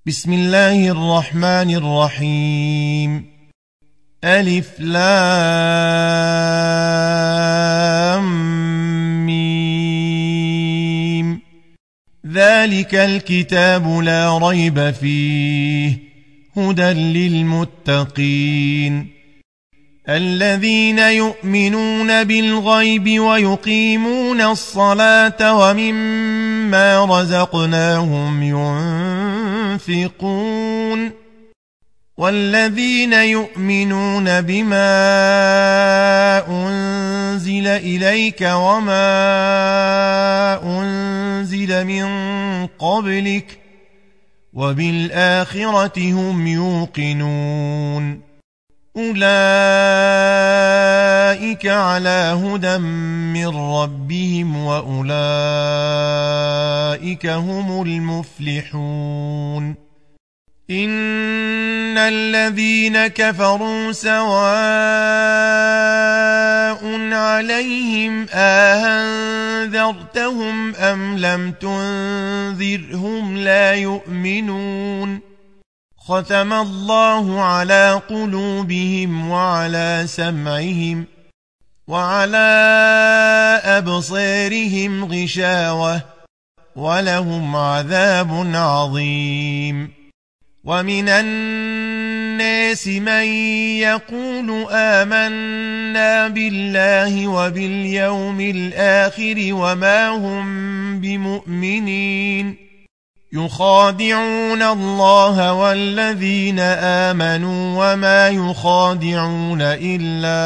بسم الله الرحمن الرحيم. ألف لام ميم. ذلك الكتاب لا ريب فيه هدى للمتقين الذين يؤمنون بالغيب ويقيمون الصلاة ومما رزقناهم ينفقون والذين يؤمنون بما أنزل إليك وما أنزل من قبلك وبالآخرة هم يوقنون أولئك على هدى من ربهم وأولئك هم المفلحون. إن الذين كفروا سواء عليهم أأنذرتهم أم لم تنذرهم لا يؤمنون. ختم الله على قلوبهم وعلى سمعهم وعلى أبصارهم غشاوة ولهم عذاب عظيم. ومن الناس من يقول آمنا بالله وباليوم الآخر وما هم بمؤمنين يخادعون الله والذين آمنوا وما يخادعون إلا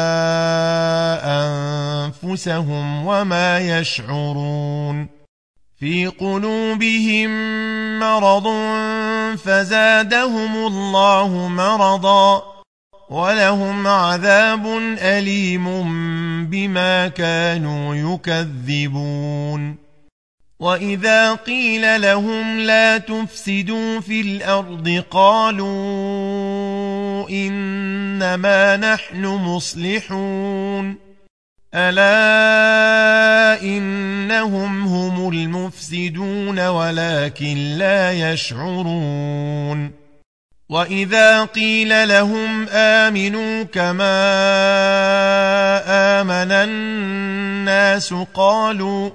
أنفسهم وما يشعرون. في قلوبهم مرض فزادهم الله مرضا ولهم عذاب أليم بما كانوا يكذبون. وإذا قيل لهم لا تفسدوا في الأرض قالوا إنما نحن مصلحون ألا إنهم هم المفسدون ولكن لا يشعرون. وإذا قيل لهم آمنوا كما آمن الناس قالوا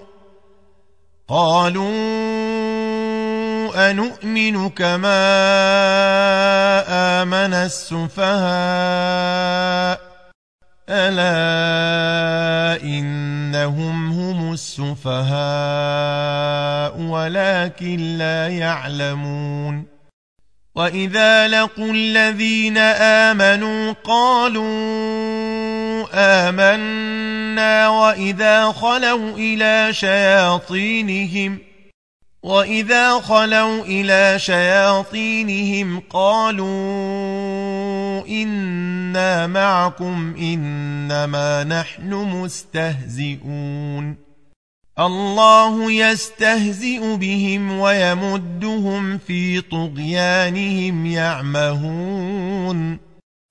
أنؤمن كما آمن السفهاء ألا إنهم هم السفهاء ولكن لا يعلمون. وإذا لقوا الذين آمنوا قالوا آمنا وإذا خلوا إلى شياطينهم قالوا إنا معكم إنما نحن مستهزئون. الله يستهزئ بهم ويمدهم في طغيانهم يعمهون.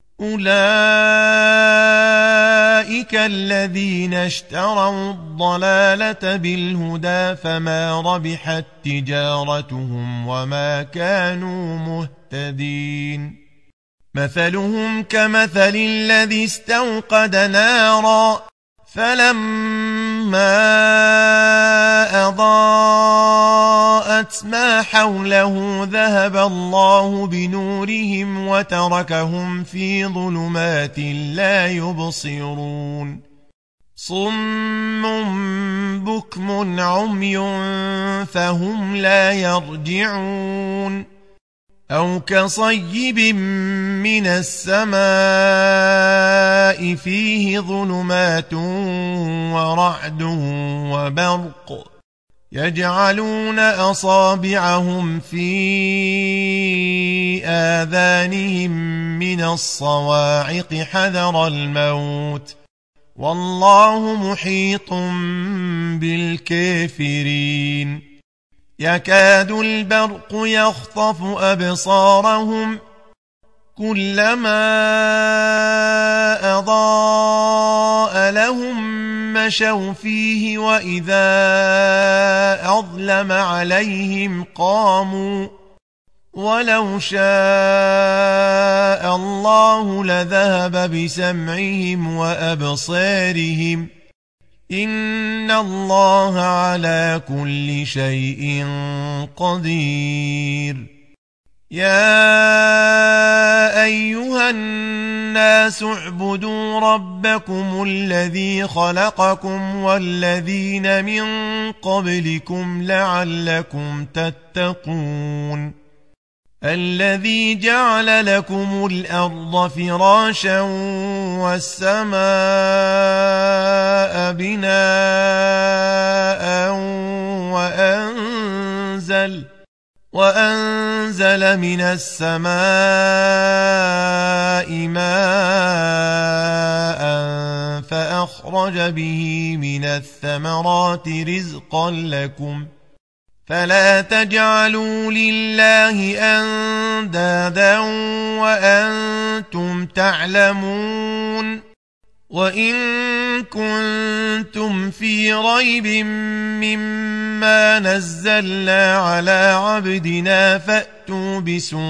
أولئك الذين اشتروا الضلالة بالهدى فما ربحت تجارتهم وما كانوا مهتدين. مثلهم كمثل الذي استوقد نارا فلما أضاءت ما حوله ذهب الله بنورهم وتركهم في ظلمات لا يبصرون. صم بكم عمي فهم لا يرجعون. أو كصيب من السماء فيه ظلمات ورعد وبرق يجعلون أصابعهم في آذانهم من الصواعق حذر الموت والله محيط بالكافرين. يكاد البرق يخطف أبصارهم كلما أضاء لهم مشوا فيه وإذا أظلم عليهم قاموا ولو شاء الله لذهب بسمعهم وأبصارهم إن الله على كل شيء قدير يا أيها الناس اعبدوا ربكم الذي خلقكم والذين من قبلكم لعلكم تتقون الذي جعل لكم الأرض فراشا والسماء بناء وأنزل من السماء ماء فأخرج به من الثمرات رزقا لكم فلا تجعلوا لله أندادا وأنتم تعلمون وإن كنتم في ريب مما نزلنا على عبدنا فأتوا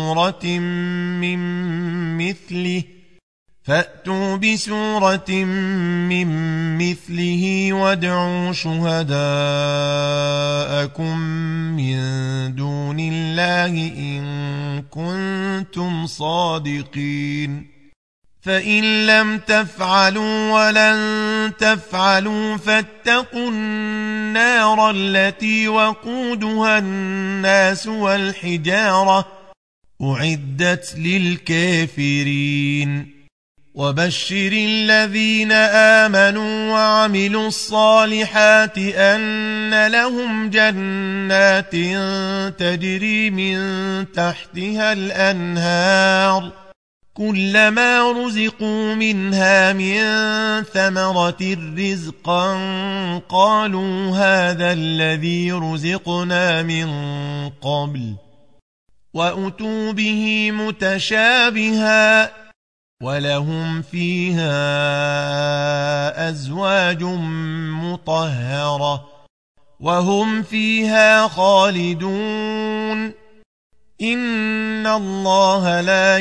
بسورة من مثله وادعوا شهداءكم من دون الله إن كنتم صادقين فإن لم تفعلوا ولن تفعلوا فاتقوا النار التي وقودها الناس والحجارة أعدت للكافرين وبشر الذين آمنوا وعملوا الصالحات أن لهم جنات تجري من تحتها الأنهار كلما رزقوا منها من ثمرة رزقا قالوا هذا الذي رزقنا من قبل وأتوا به متشابها ولهم فيها أزواج مطهرة وهم فيها خالدون إن الله لا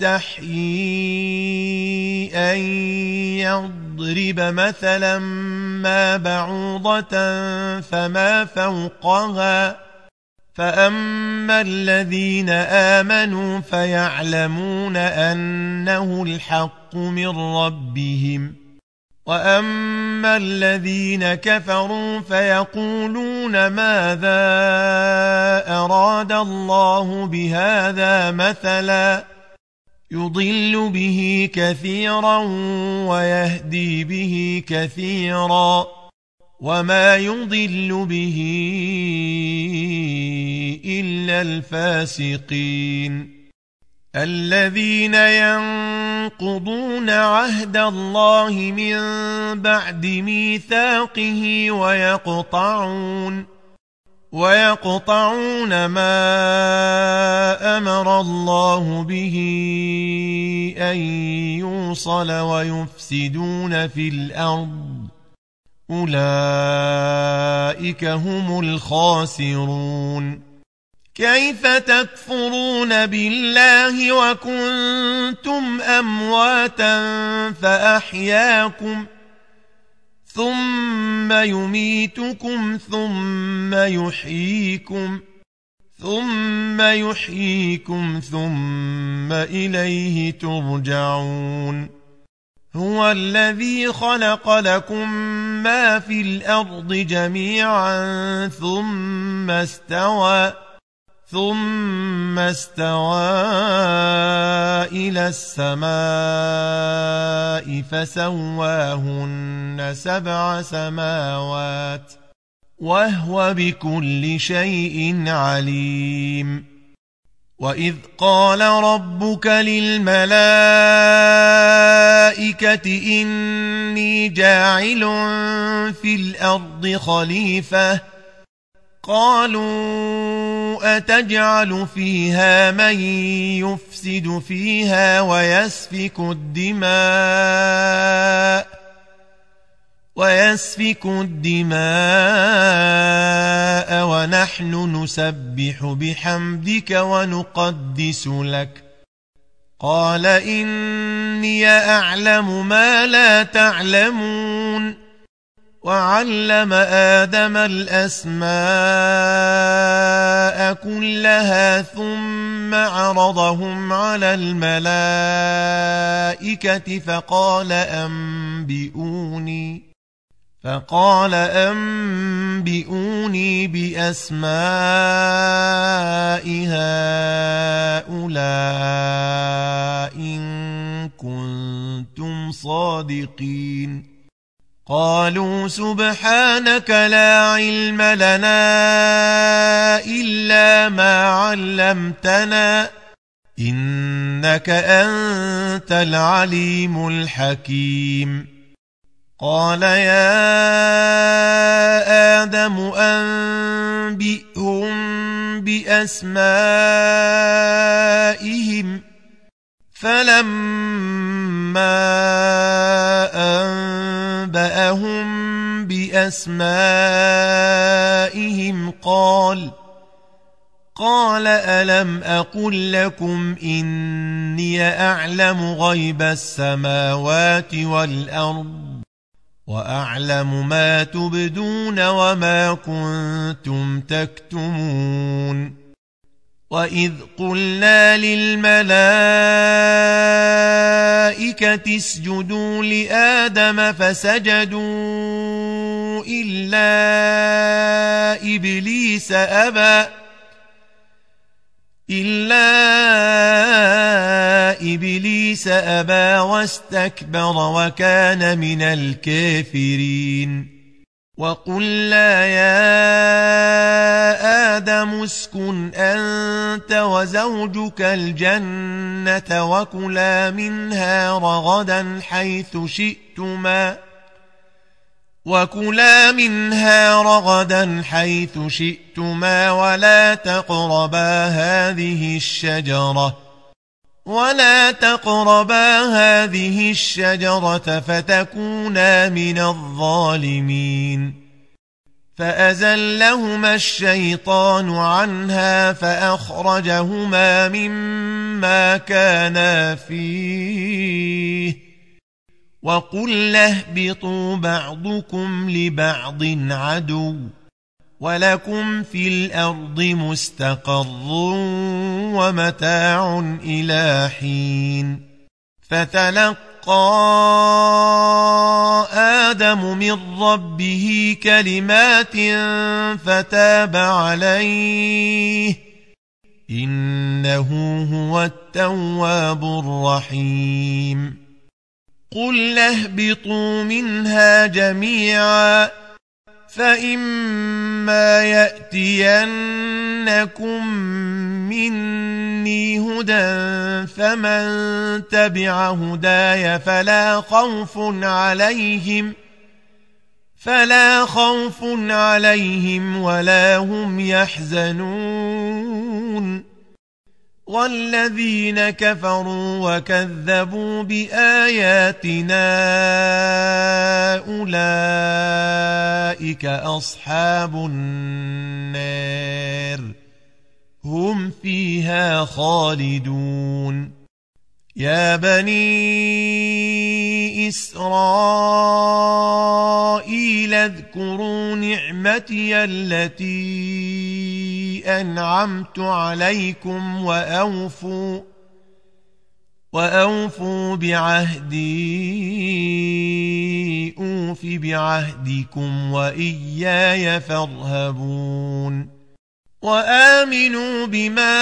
يستحيي أن يضرب مثلا ما بعوضة فما فوقها فأما الذين آمنوا فيعلمون أنه الحق من ربهم وأما الذين كفروا فيقولون ماذا أراد الله بهذا مثلا يضل به كثيرا ويهدي به كثيرا وما يضل به إلا الفاسقين الذين ينقضون عهد الله من بعد ميثاقه ويقطعون ما أمر الله به أن يوصل ويفسدون في الأرض أولئك هم الخاسرون كيف تكفرون بالله وكنتم أمواتا فأحياكم ثم يميتكم ثم يحييكم ثم إليه ترجعون هو الذي خلق لكم ما في الأرض جميعا ثم استوى إلى السماء فسواهن 7 سماوات وهو بكل شيء عليم وإذ قال ربك للملائكة إني جاعل في الأرض خليفة قالوا أتجعل فيها من يفسد فيها ويسفك الدماء ويسفك الدماء ونحن نسبح بحمدك ونقدس لك قال إني أعلم ما لا تعلمون وعلم آدم الأسماء كلها ثم عرضهم على الملائكة فقال أنبئوني بأسماء هؤلاء إن كنتم صادقين قالوا سبحانك لا علم لنا إلا ما علمتنا إنك أنت العليم الحكيم قال يا آدم أنبئهم بأسمائهم فلما أنبأهم بأسمائهم قال ألم أقل لكم إني أعلم غيب السماوات والأرض وأعلم ما تبدون وما كنتم تكتمون وإذ قلنا للملائكة اسجدوا لآدم فسجدوا إلا إبليس أبى واستكبر وكان من الكافرين وقلنا يا آدم اسكن أنت وزوجك الجنة وكلا منها رغدا حيث شئتما ولا تقربا هذه الشجرة فتكونا من الظالمين فأزلهما الشيطان عنها فأخرجهما مما كانا فيه وقلنا اهبطوا بعضكم لبعض عدو ولكم في الأرض مستقر ومتاع إلى حين فتلقى آدم من ربه كلمات فتاب عليه إنه هو التواب الرحيم قلنا اهبطوا منها جميعا فإما يأتينكم مني هدى فمن تبع هداي فلا خوف عليهم ولا هم يحزنون والذين كفروا وكذبوا بآياتنا أولئك أصحاب النار هم فيها خالدون يا بني إسرائيل اذكروا نعمتي التي أنعمت عليكم وأوفوا بعهدي أوف بعهدكم وإياي فارهبون وآمنوا بما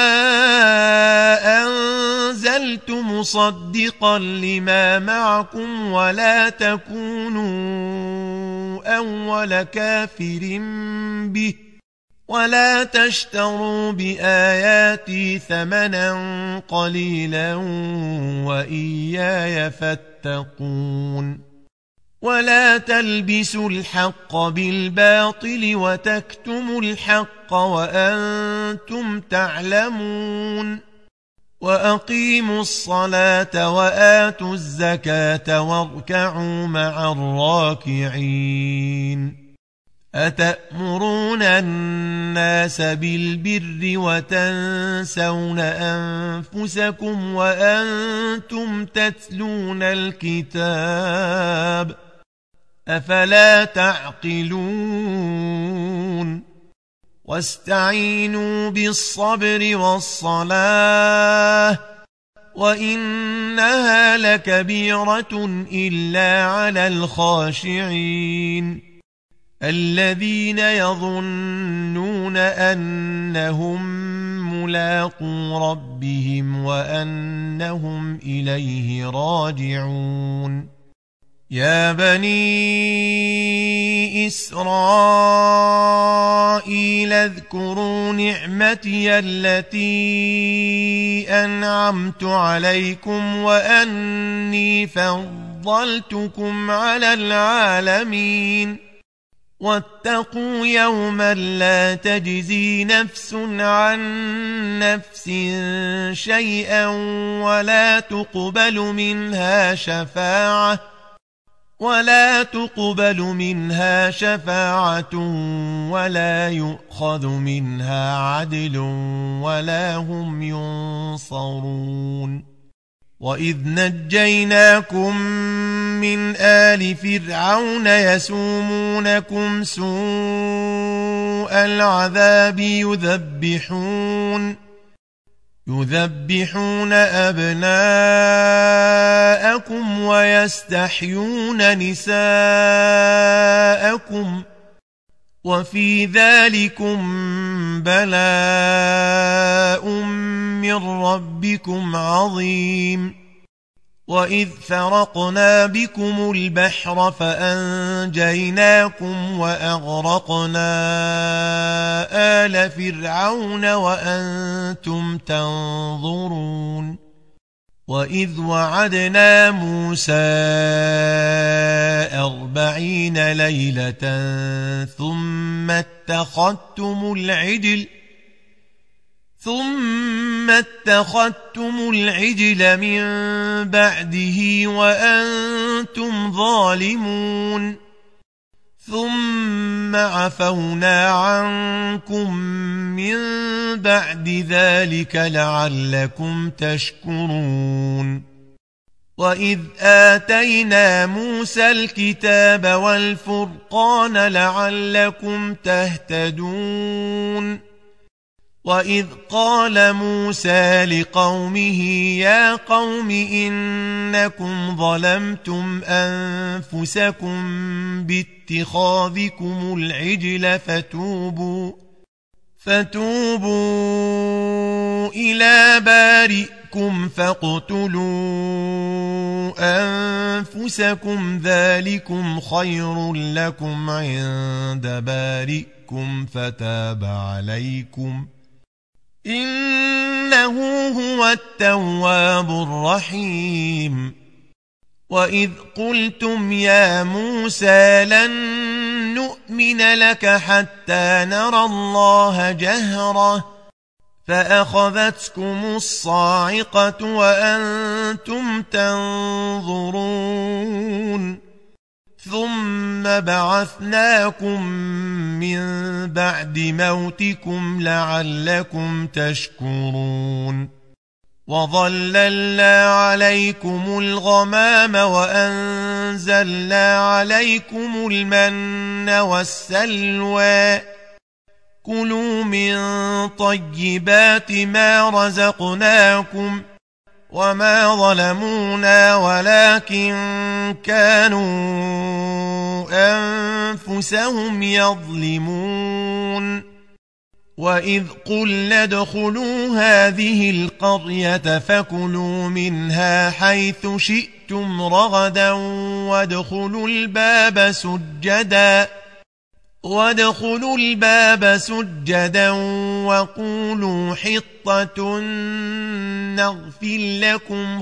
أنزلت مصدقا لما معكم ولا تكونوا أول كافر به ولا تشتروا بآياتي ثمنا قليلا وإياي فاتقون ولا تلبسوا الحق بالباطل وتكتموا الحق وأنتم تعلمون وأقيموا الصلاة وآتوا الزكاة واركعوا مع الراكعين أتأمرون الناس بالبر وتنسون أنفسكم وأنتم تتلون الكتاب أفلا تعقلون واستعينوا بالصبر والصلاة وإنها لكبيرة إلا على الخاشعين الذين يظنون أنهم ملاقو ربهم وأنهم إليه راجعون يا بني إسرائيل اذكروا نعمتي التي أنعمت عليكم وأني فضلتكم على العالمين واتقوا يوما لا تجزي نفس عن نفس شيئا ولا تقبل منها شفاعة ولا يؤخذ منها عدل ولا هم ينصرون وإذ نجيناكم من آل فرعون يسومونكم سوء العذاب يذبحون أبناءكم ويستحيون نساءكم وفي ذلكم بلاء من ربكم عظيم وإذ فرقنا بكم البحر فأنجيناكم وأغرقنا آل فرعون وأنتم تنظرون وإذ وعدنا موسى 40 ليلة ثم اتخذتم العجل من بعده وأنتم ظالمون ثم عفونا عنكم من بعد ذلك لعلكم تشكرون وإذ آتينا موسى الكتاب والفرقان لعلكم تهتدون وإذ قال موسى لقومه يا قوم إنكم ظلمتم أنفسكم باتخاذكم العجل فتوبوا إلى بارئكم فاقتلوا أنفسكم ذلكم خير لكم عند بارئكم فتاب عليكم إنه هو التواب الرحيم وإذ قلتم يا موسى لن نؤمن لك حتى نرى الله جهرة فأخذتكم الصاعقة وأنتم تنظرون ثم بعثناكم من بعد موتكم لعلكم تشكرون وظللنا عليكم الغمام وأنزلنا عليكم المن والسلوى كلوا من طيبات ما رزقناكم وما ظلمونا ولكن كانوا أنفسهم يظلمون وإذ قلنا ادخلوا هذه القرية فكلوا منها حيث شئتم رغدا وادخلوا الباب سجدا وقولوا حطة نغفر لكم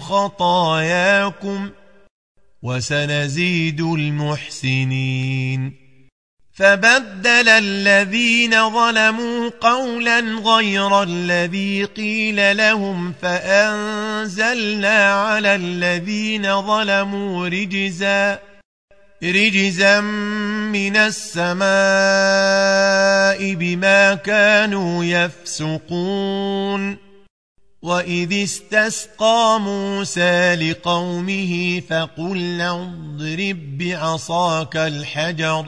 خطاياكم وسنزيد المحسنين فبدل الذين ظلموا قولا غير الذي قيل لهم فأنزلنا على الذين ظلموا رجزا من السماء بما كانوا يفسقون وإذ استسقى موسى لقومه فقلنا اضرب بعصاك الحجر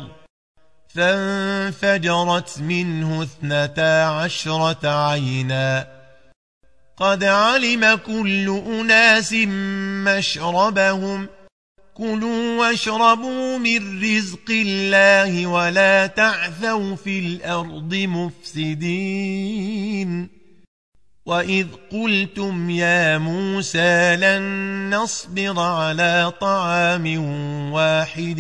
فانفجرت منه 12 عينا قد علم كل أناس مشربهم كلوا واشربوا من رزق الله ولا تعثوا في الأرض مفسدين وإذ قلتم يا موسى لن نصبر على طعام واحد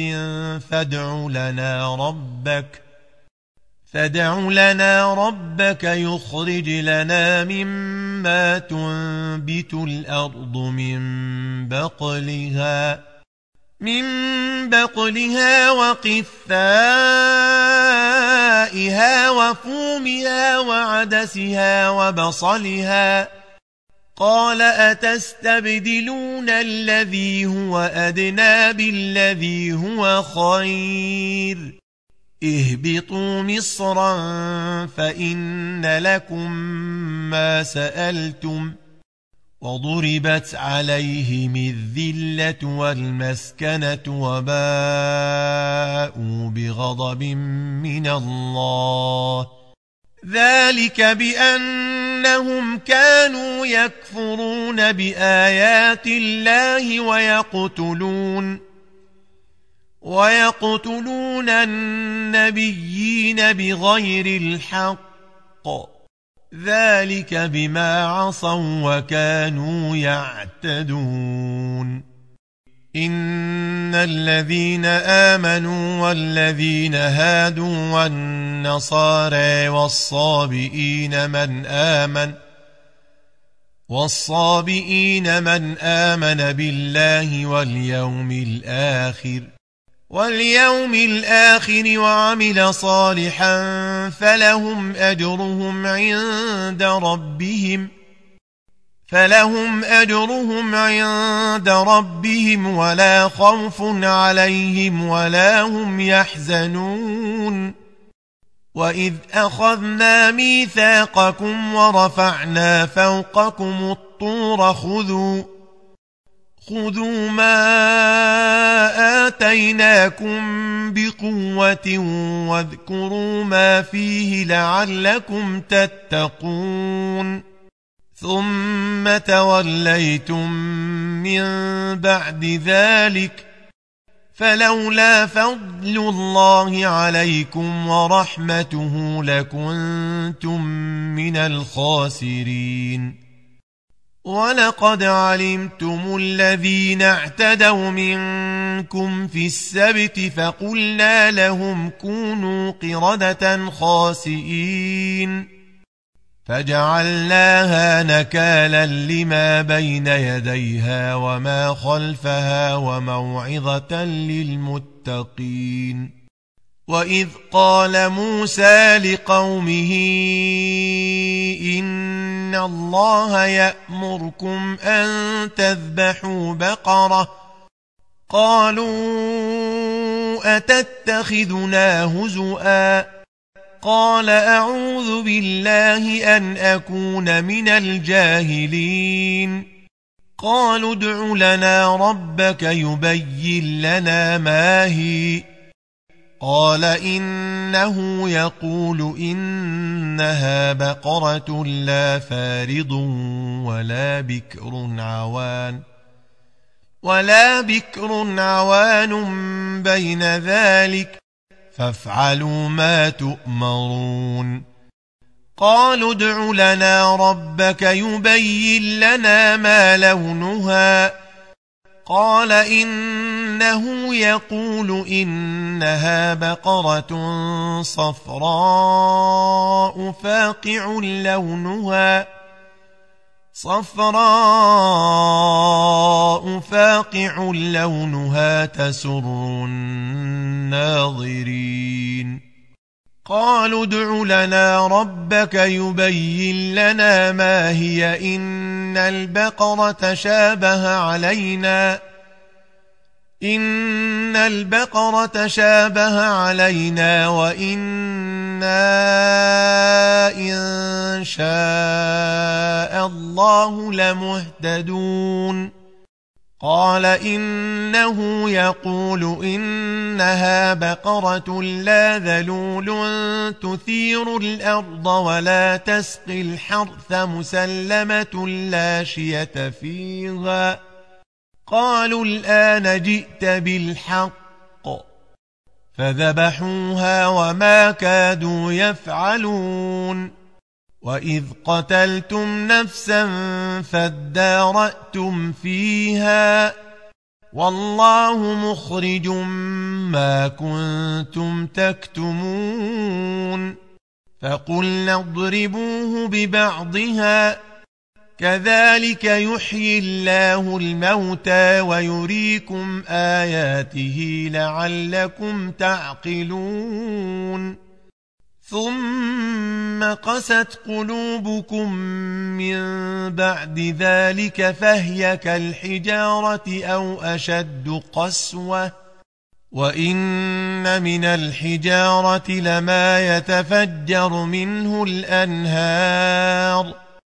فادع لنا ربك يخرج لنا مما تنبت الأرض من بقلها وقثائها وفومها وعدسها وبصلها قال أتستبدلون الذي هو أدنى بالذي هو خير اهبطوا مصرا فإن لكم ما سألتم وضربت عليهم الذلة والمسكنة وباءوا بغضب من الله ذلك بأنهم كانوا يكفرون بآيات الله ويقتلون النبيين بغير الحق ذلك بما عصوا وكانوا يعتدون إن الذين آمنوا والذين هادوا والنصارى والصابئين من آمن بالله واليوم الآخر وعمل صالحا فلهم أجرهم عند ربهم ولا خوف عليهم ولا هم يحزنون وإذ أخذنا ميثاقكم ورفعنا فوقكم الطور خذوا ما آتيناكم بقوة واذكروا ما فيه لعلكم تتقون ثم توليتم من بعد ذلك فلولا فضل الله عليكم ورحمته لكنتم من الخاسرين ولقد علمتم الذين اعتدوا منكم في السبت فقلنا لهم كونوا قردة خاسئين فجعلناها نكالا لما بين يديها وما خلفها وموعظة للمتقين وإذ قال موسى لقومه إن الله يأمركم أن تذبحوا بقرة قالوا أتتخذنا هزؤا قال أعوذ بالله أن أكون من الجاهلين قالوا ادع لنا ربك يبين لنا ما هي قال إنه يقول إنها بقرة لا فارض ولا بكر عوان بين ذلك فافعلوا ما تؤمرون قالوا ادع لنا ربك يبين لنا ما لونها قال إنه يقول إنها بقرة صفراء فاقع لونها صفراء فاقع لونها تسر الناظرين قالوا ادع لنا ربك يبين لنا ما هي إن البقرة شابه علينا وإنا إن شاء الله لمهتدون قال إنه يقول إنها بقرة لا ذلول تثير الأرض ولا تسقي الحرث مسلمة لا شية فيها قالوا الآن جئت بالحق فذبحوها وما كادوا يفعلون وإذ قتلتم نفسا فادارأتم فيها والله مخرج ما كنتم تكتمون فقلنا اضربوه ببعضها كذلك يحيي الله الموتى ويريكم آياته لعلكم تعقلون ثم قست قلوبكم من بعد ذلك فهي كالحجارة أو أشد قسوة وإن من الحجارة لما يتفجر منه الأنهار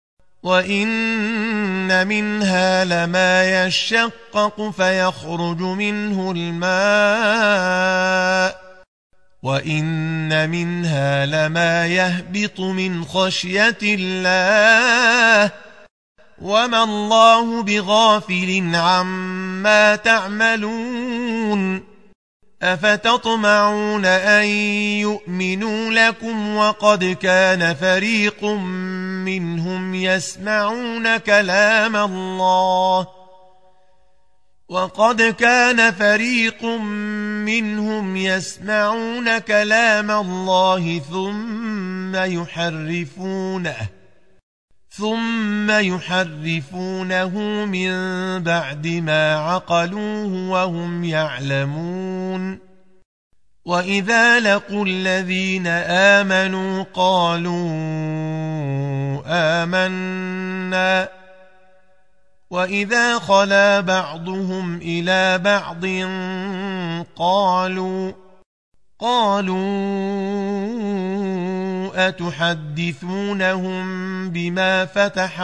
وإن منها لما يشقق فيخرج منه الماء وإن منها لما يهبط من خشية الله وما الله بغافل عما تعملون أفتطمعون أن يؤمنوا لكم وقد كان فريق منهم يسمعون كلام الله ثم يحرفونه من بعد ما عقلوه وهم يعلمون وإذا لقوا الذين آمنوا قالوا آمنا وإذا خلا بعضهم إلى بعض قالوا أتحدثونهم بما فتح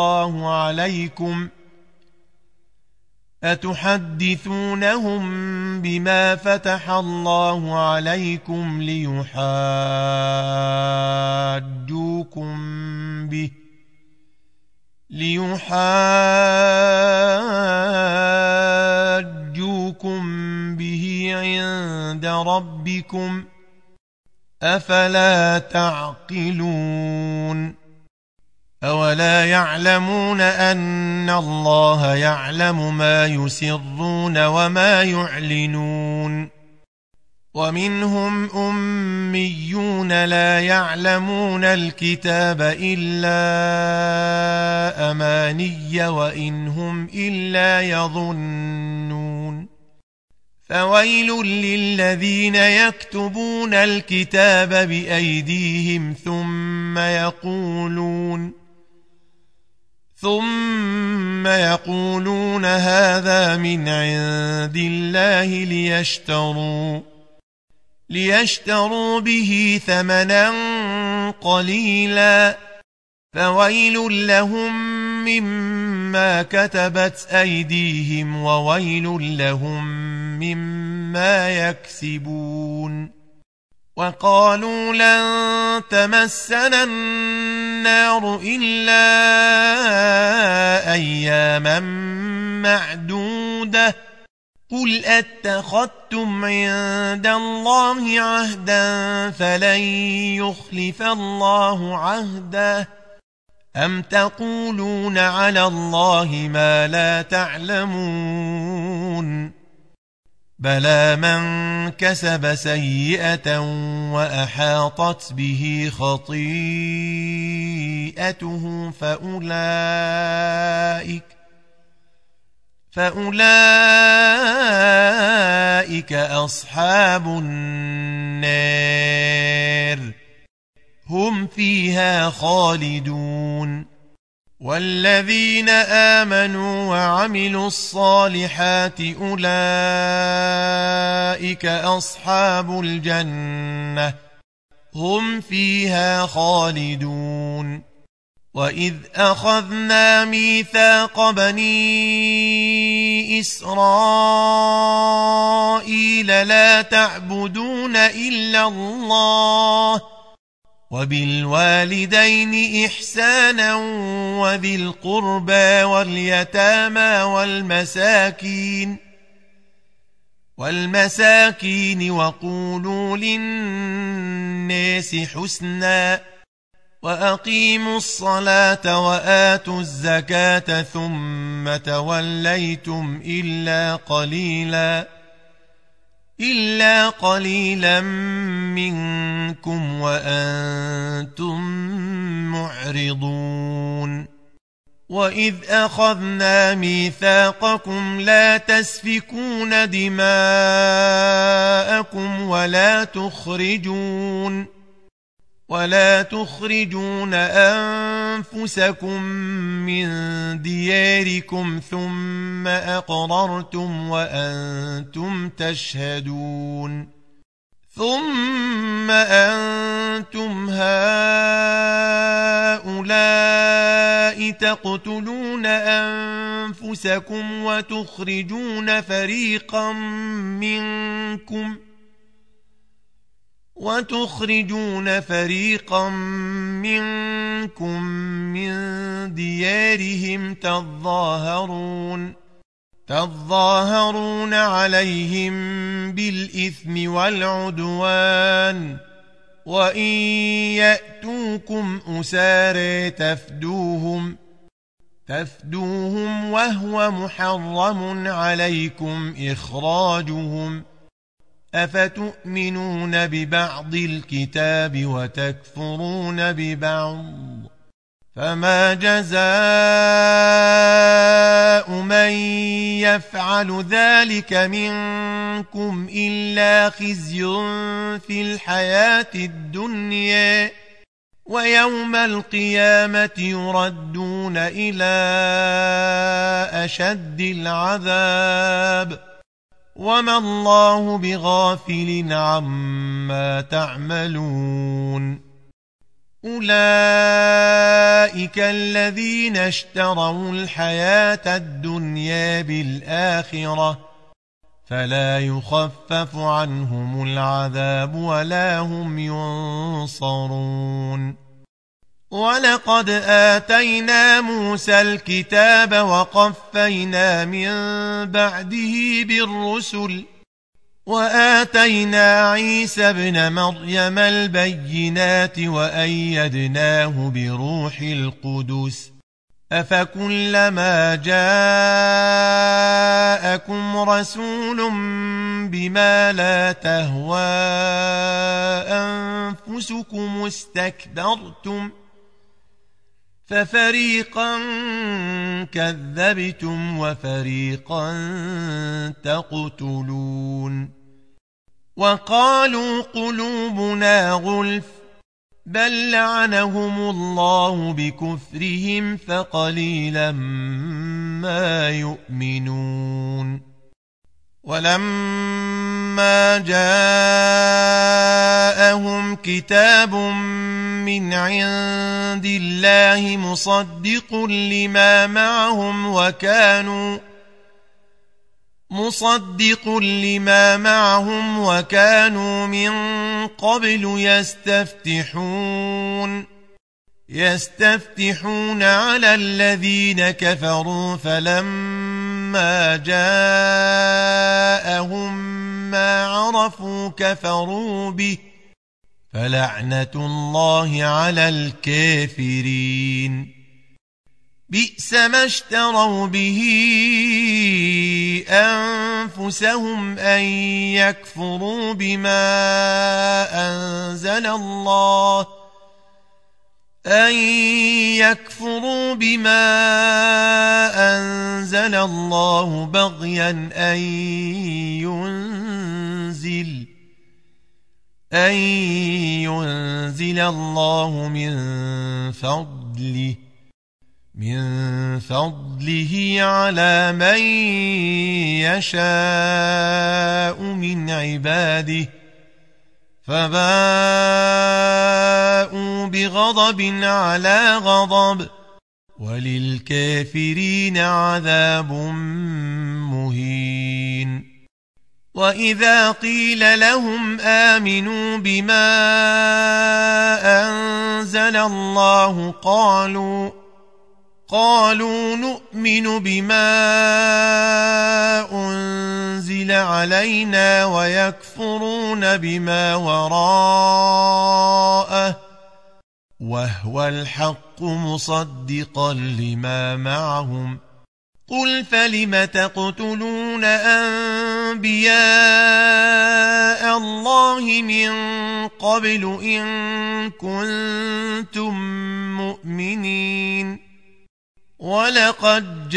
الله عليكم ليحاجوكم به عند ربكم أفلا تعقلون أولا يعلمون أن الله يعلم ما يسرون وما يعلنون ومنهم أميون لا يعلمون الكتاب إلا أماني وإن هم إلا يظنون فويل للذين يكتبون الكتاب بأيديهم ثم يقولون هذا من عند الله ليشتروا به ثمنا قليلا فويل لهم مما كتبت أيديهم وويل لهم مما يكسبون وقالوا لن تمسنا النار إلا أياما معدودة قل أتخذتم عند الله عهدا فلن يخلف الله عهده أم تقولون على الله ما لا تعلمون بلى من كسب سيئة وأحاطت به خطيئته فأولئك أصحاب النار هم فيها خالدون والذين آمنوا وعملوا الصالحات أولئك أصحاب الجنة هم فيها خالدون وإذ أخذنا ميثاق بني إسرائيل لا تعبدون إلا الله وبالوالدين إحسانا وذي القربى واليتامى والمساكين وقولوا للناس حسنا وأقيموا الصلاة وآتوا الزكاة ثم توليتم إلا قليلا منكم وأنتم معرضون وإذ أخذنا ميثاقكم لا تسفكون دماءكم ولا تخرجون أنفسكم من دياركم ثم أقررتم وأنتم تشهدون ثم أنتم هؤلاء تقتلون أنفسكم وتخرجون فريقا منكم من ديارهم تظاهرون عليهم بالإثم والعدوان وإن يأتوكم أسارى تفدوهم وهو محرم عليكم إخراجهم أفتؤمنون ببعض الكتاب وتكفرون ببعض فما جزاء من يفعل ذلك منكم إلا خزي في الحياة الدنيا ويوم القيامة يردون إلى أشد العذاب وما الله بغافل عما تعملون أولئك الذين اشتروا الحياة الدنيا بالآخرة فلا يخفف عنهم العذاب ولا هم ينصرون ولقد آتينا موسى الكتاب وقفينا من بعده بالرسل وآتينا عيسى ابن مريم البينات وأيدناه بروح القدس أفكلما جاءكم رسول بما لا تهوى أنفسكم استكبرتم ففريقا كذبتم وفريقا تقتلون وقالوا قلوبنا غلف بل لعنهم الله بكفرهم فقليلا ما يؤمنون ولما جاءهم كتاب من عند الله مصدق لما معهم وكانوا من قبل يستفتحون على الذين كفروا فلما جاءهم ما عرفوا كفروا به فلعنة الله على الكافرين بئس ما اشتروا به أنفسهم أن يكفروا بما أنزل الله بغيا أن ينزل الله من فضله على من يشاء من عباده فباءوا بغضب على غضب وللكافرين عذاب مهين. وإذا قيل لهم آمنوا بما أنزل الله قالوا نؤمن بما أنزل علينا ويكفرون بما وراءه وهو الحق مصدقا لما معهم. قل فلم تقتلون أنبياء الله من قبل إن كنتم مؤمنين. ولقد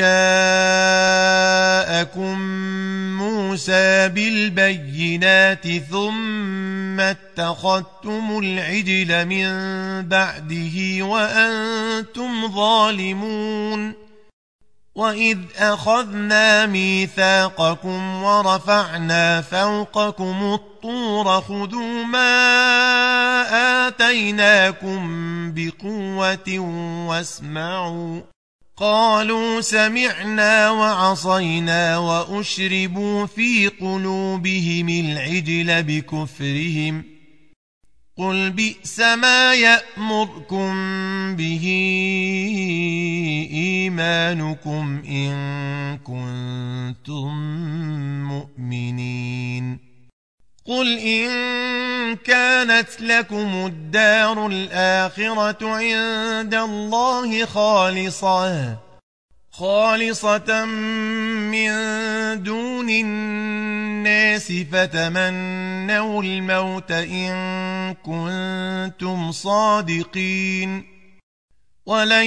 جاءكم موسى بالبينات ثم اتخذتم العجل من بعده وأنتم ظالمون. وإذ أخذنا ميثاقكم ورفعنا فوقكم الطور خذوا ما آتيناكم بقوة واسمعوا. قالوا سمعنا وعصينا وأشربوا في قلوبهم العجل بكفرهم. قل بئس ما يأمركم به إيمانكم إن كنتم مؤمنين. قل إن كانت لكم الدار الآخرة عند الله خالصة من دون الناس فتمنوا الموت إن كنتم صادقين ولن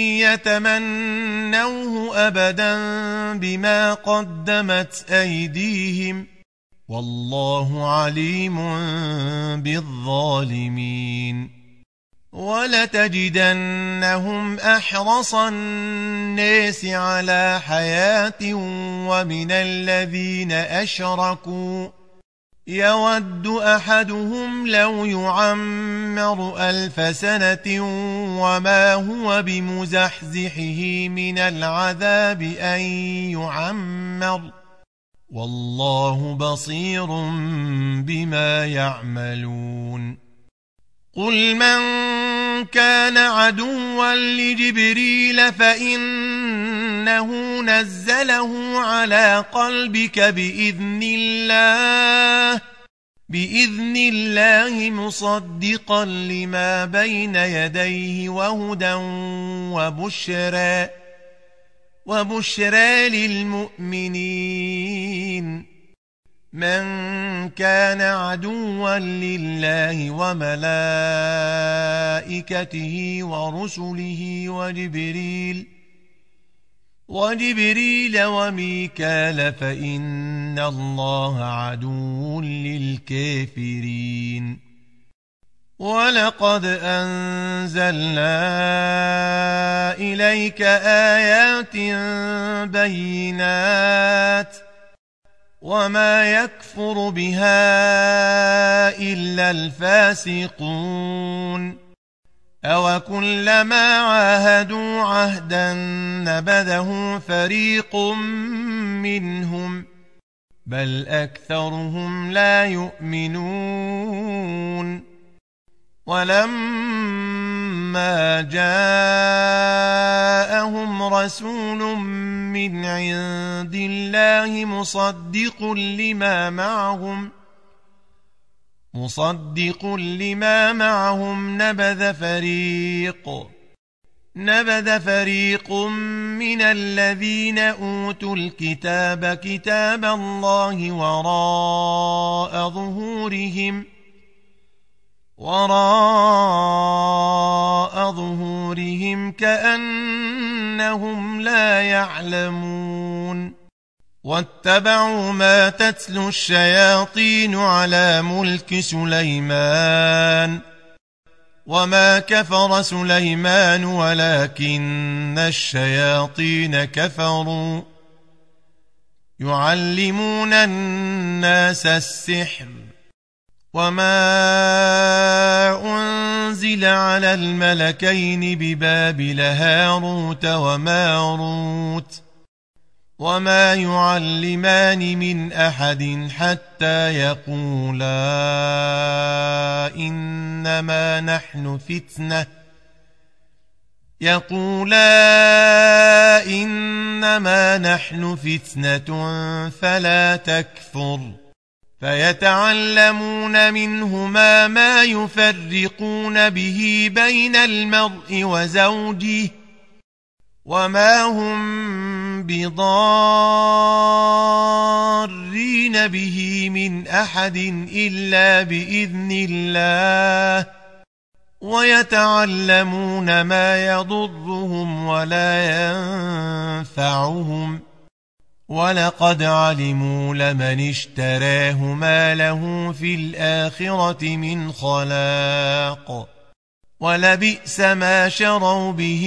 يتمنوه أبدا بما قدمت أيديهم والله عليم بالظالمين. ولتجدنهم أحرص الناس على حياة ومن الذين أشركوا يود أحدهم لو يعمر 1000 سنة وما هو بمزحزحه من العذاب أن يعمر والله بصير بما يعملون. قل من كان عدوا لجبريل فإنه نزله على قلبك بإذن الله مصدقا لما بين يديه وهدى وبشرى للمؤمنين. من كان عدوا لله وملائكته ورسله وجبريل وميكال فإن الله عدو للكافرين. ولقد أنزلنا إليك آيات بينات وما يكفر بها إلا الفاسقون. أوكلما عاهدوا عهدا نبذه فريق منهم بل أكثرهم لا يؤمنون. ولما جاءهم رسول من عند الله مصدق لما معهم نبذ نبذ فريق من الذين أوتوا الكتاب كتاب الله وراء ظهورهم كأنهم لا يعلمون واتبعوا ما تتلو الشياطين على ملك سليمان وما كفر سليمان ولكن الشياطين كفروا يعلمون الناس السحر وما أنزل على الملكين ببابل هاروت وماروت وما يعلمان من أحد حتى يقولا إنما نحن فتنة فلا تكفر فيتعلمون منهما ما يفرقون به بين المرء وزوجه وما هم بضارين به من أحد إلا بإذن الله ويتعلمون ما يضرهم ولا ينفعهم ولقد علموا لمن اشتراه ما له في الآخرة من خلاق ولبئس ما شروا به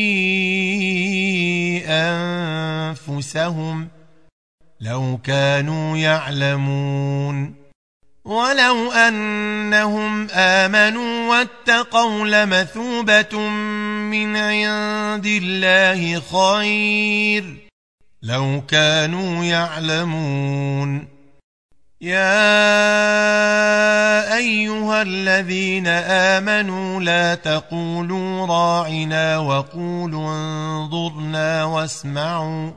أنفسهم لو كانوا يعلمون ولو أنهم آمنوا واتقوا لمثوبة من عند الله خير لو كانوا يعلمون يا أيها الذين آمنوا لا تقولوا راعنا وقولوا انظرنا واسمعوا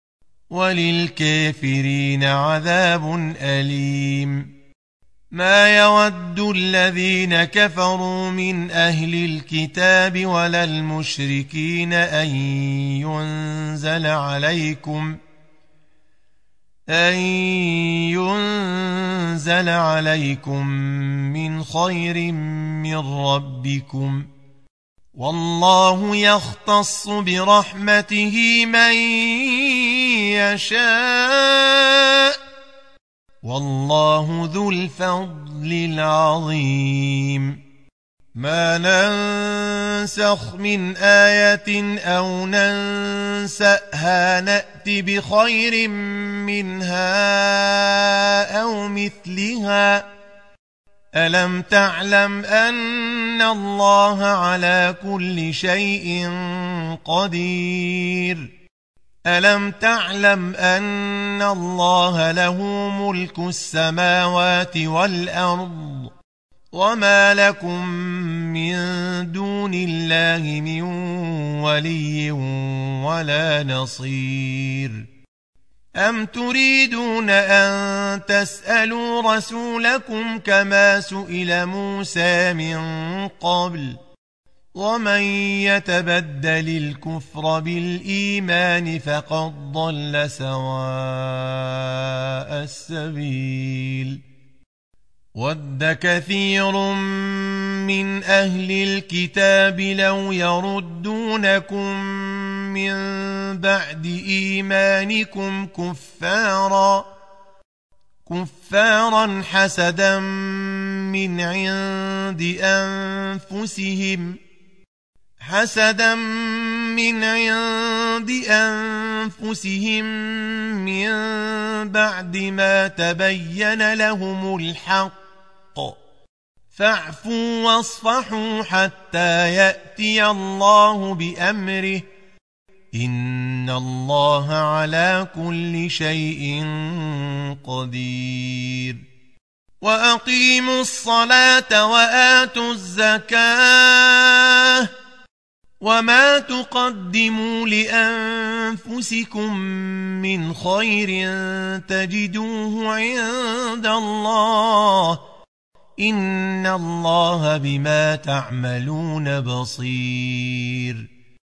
وللكافرين عذاب أليم ما يود الذين كفروا من أهل الكتاب ولا المشركين أن ينزل عليكم من خير من ربكم والله يختص برحمته من يشاء والله ذو الفضل العظيم ما ننسخ من آية أو ننسأها نأت بخير منها أو مثلها ألم تعلم أن الله على كل شيء قدير ألم تعلم أن الله له ملك السماوات والأرض وما لكم من دون الله من ولي ولا نصير أم تريدون أن تسألوا رسولكم كما سئل موسى من قبل ومن يتبدل الكفر بالإيمان فقد ضل سواء السبيل ود كثير من أهل الكتاب لو يردونكم من بعد إيمانكم كفارا حسدا من عند أنفسهم من بعد ما تبين لهم الحق فاعفوا واصفحوا حتى يأتي الله بأمره إن الله على كل شيء قدير وأقيموا الصلاة وآتوا الزكاة وما تقدموا لأنفسكم من خير تجدوه عند الله إن الله بما تعملون بصير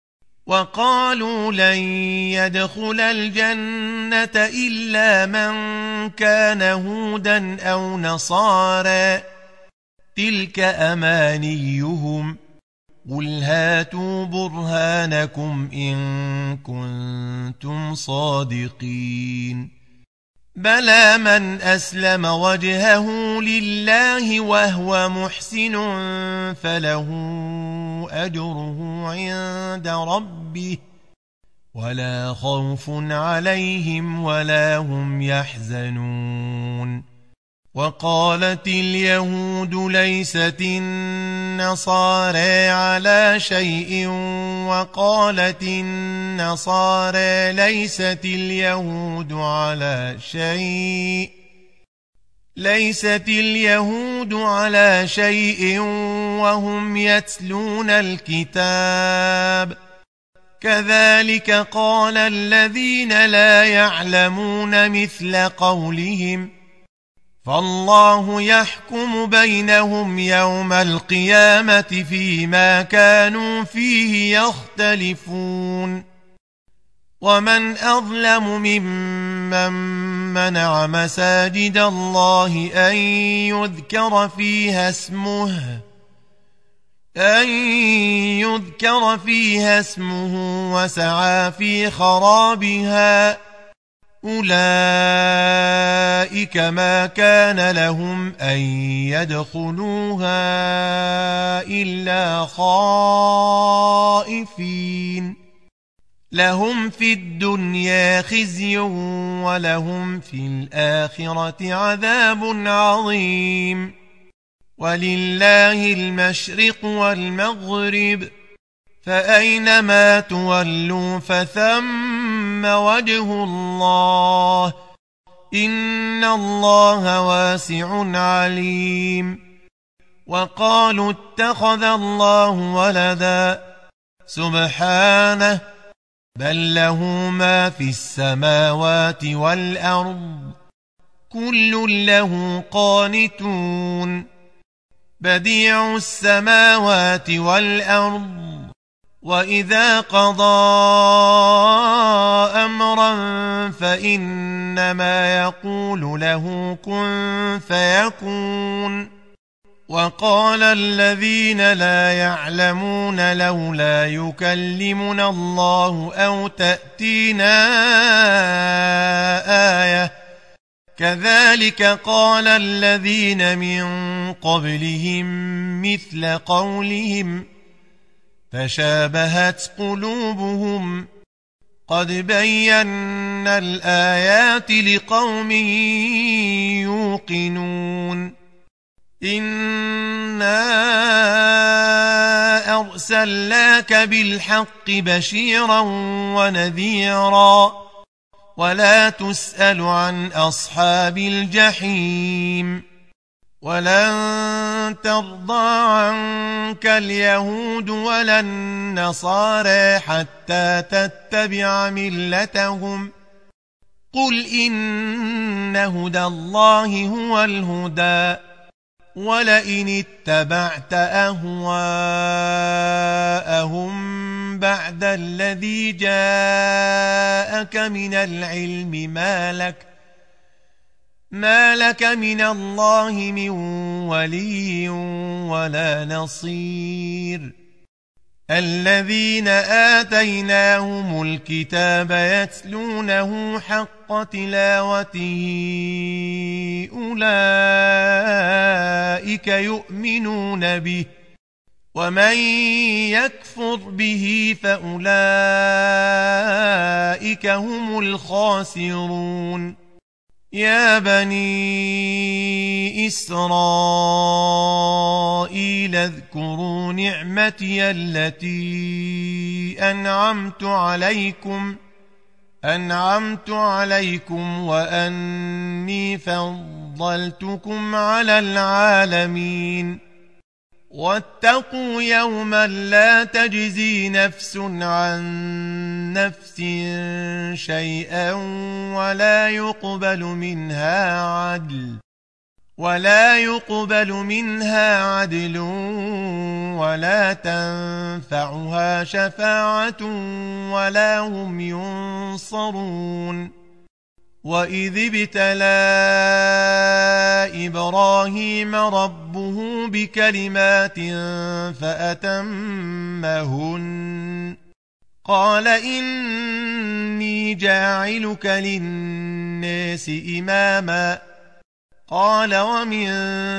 وقالوا لن يدخل الجنة إلا من كان هودا أو نصارى تلك أمانيهم قل هاتوا برهانكم إن كنتم صادقين بلى من أسلم وجهه لله وهو محسن فله أجره عند ربه ولا خوف عليهم ولا هم يحزنون وقالت اليهود ليست النصارى على شيء وقالت النصارى ليست اليهود على شيء وهم يتلون الكتاب كذلك قال الذين لا يعلمون مثل قولهم فالله يحكم بينهم يوم القيامة فيما كانوا فيه يختلفون ومن أظلم ممن منع مساجد الله أن يذكر فيها اسمه وسعى في خرابها أولئك ما كان لهم أن يدخلوها إلا خائفين لهم في الدنيا خزي ولهم في الآخرة عذاب عظيم ولله المشرق والمغرب فأينما تولوا فثم وجه الله إن الله واسع عليم وقالوا اتخذ الله ولدا سبحانه بل له ما في السماوات والأرض كل له قانتون بديع السماوات والأرض وإذا قضى أمرا فإنما يقول له كن فيكون وقال الذين لا يعلمون لولا يكلمنا الله أو تأتينا آية كذلك قال الذين من قبلهم مثل قولهم تشابهت قلوبهم قد بينا الآيات لقوم يوقنون إنا أرسلناك بالحق بشيرا ونذيرا ولا تسأل عن أصحاب الجحيم ولن ترضى عنك اليهود ولا النصارى حتى تتبع ملتهم قل إن هدى الله هو الهدى ولئن اتبعت أهواءهم بعد الذي جاءك من العلم ما لك من الله من ولي ولا نصير الذين آتيناهم الكتاب يتلونه حق تلاوته أولئك يؤمنون به ومن يكفر به فأولئك هم الخاسرون يا بني إسرائيل اذكروا نعمتي التي أنعمت عليكم وأني فضلتكم على العالمين واتقوا يوما لا تجزي نفس عن نفس شيئا ولا يقبل منها عدل ولا يقبل منها عدل ولا تنفعها شفاعة ولا هم ينصرون وإذ ابتلى إبراهيم ربه بكلمات فأتمهن قال إني جاعلك للناس إماما قال ومن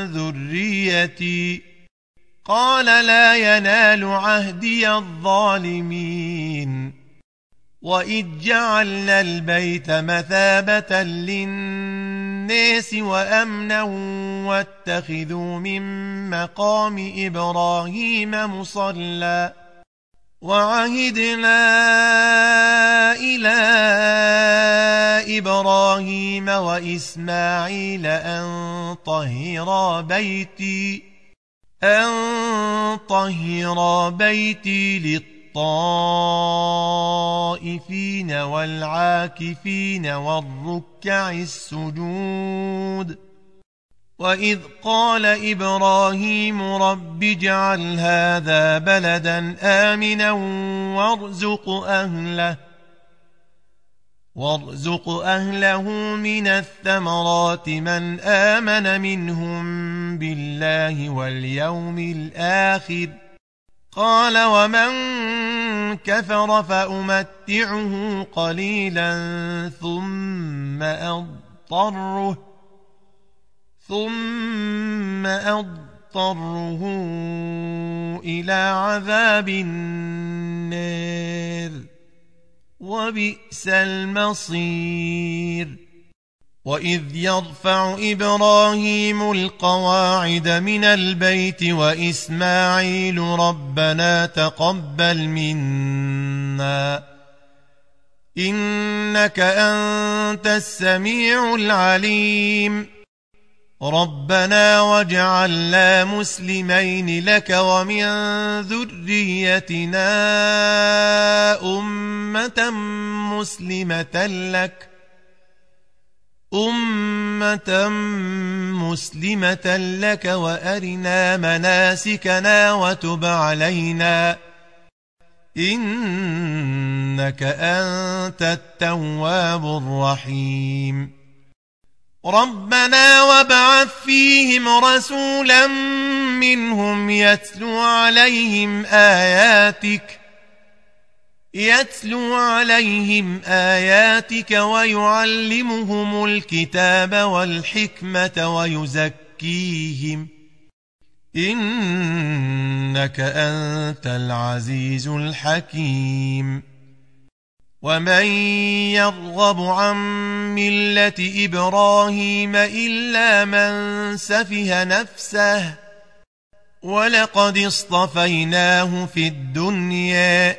ذريتي قال لا ينال عهدي الظالمين وإذ جعلنا البيت مثابة للناس وأمنا واتخذوا من مقام إبراهيم مصلى وعهدنا إلى إبراهيم وإسماعيل أن طهرا بيتي للطائفين والعاكفين والركع السجود وإذ قال إبراهيم رب اجعل هذا بلدا آمنا وارزق أهله من الثمرات من آمن منهم بالله واليوم الآخر قال ومن كفر فأمتعه قليلا ثم أضطره إلى عذاب النار وبئس المصير وإذ يرفع إبراهيم القواعد من البيت وإسماعيل ربنا تقبل منا إنك أنت السميع العليم ربنا واجعلنا مسلمين لك ومن ذريتنا أمة مسلمة لك وأرنا مناسكنا وتب علينا إنك أنت التواب الرحيم ربنا وابعث فيهم رسولا منهم يتلو عليهم آياتك ويعلمهم الكتاب والحكمة ويزكيهم إنك أنت العزيز الحكيم ومن يرغب عن ملة إبراهيم إلا من سفه نفسه ولقد اصطفيناه في الدنيا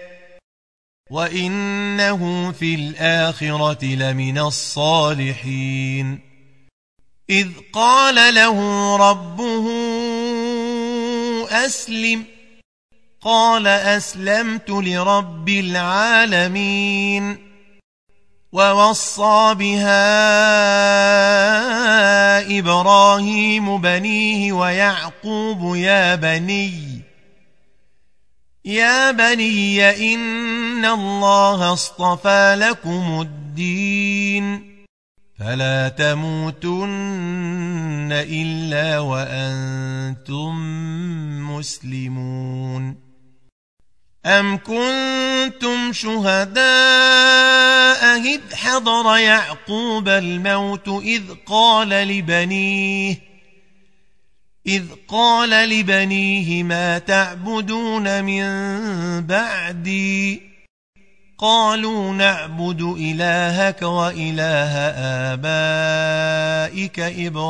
وإنه في الآخرة لمن الصالحين إذ قال له ربه أسلم قال أسلمت لرب العالمين ووصى بها إبراهيم بنيه ويعقوب يا بني إن الله اصطفى لكم الدين فلا تموتن إلا وأنتم مسلمون أم كنتم شهداء إذ حضر يعقوب الموت إذ قال لبنيه ما تعبدون من بعدي قالوا نعبد إلهك وإله آبائك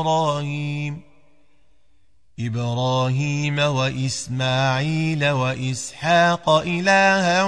إبراهيم وإسماعيل وإسحاق إلها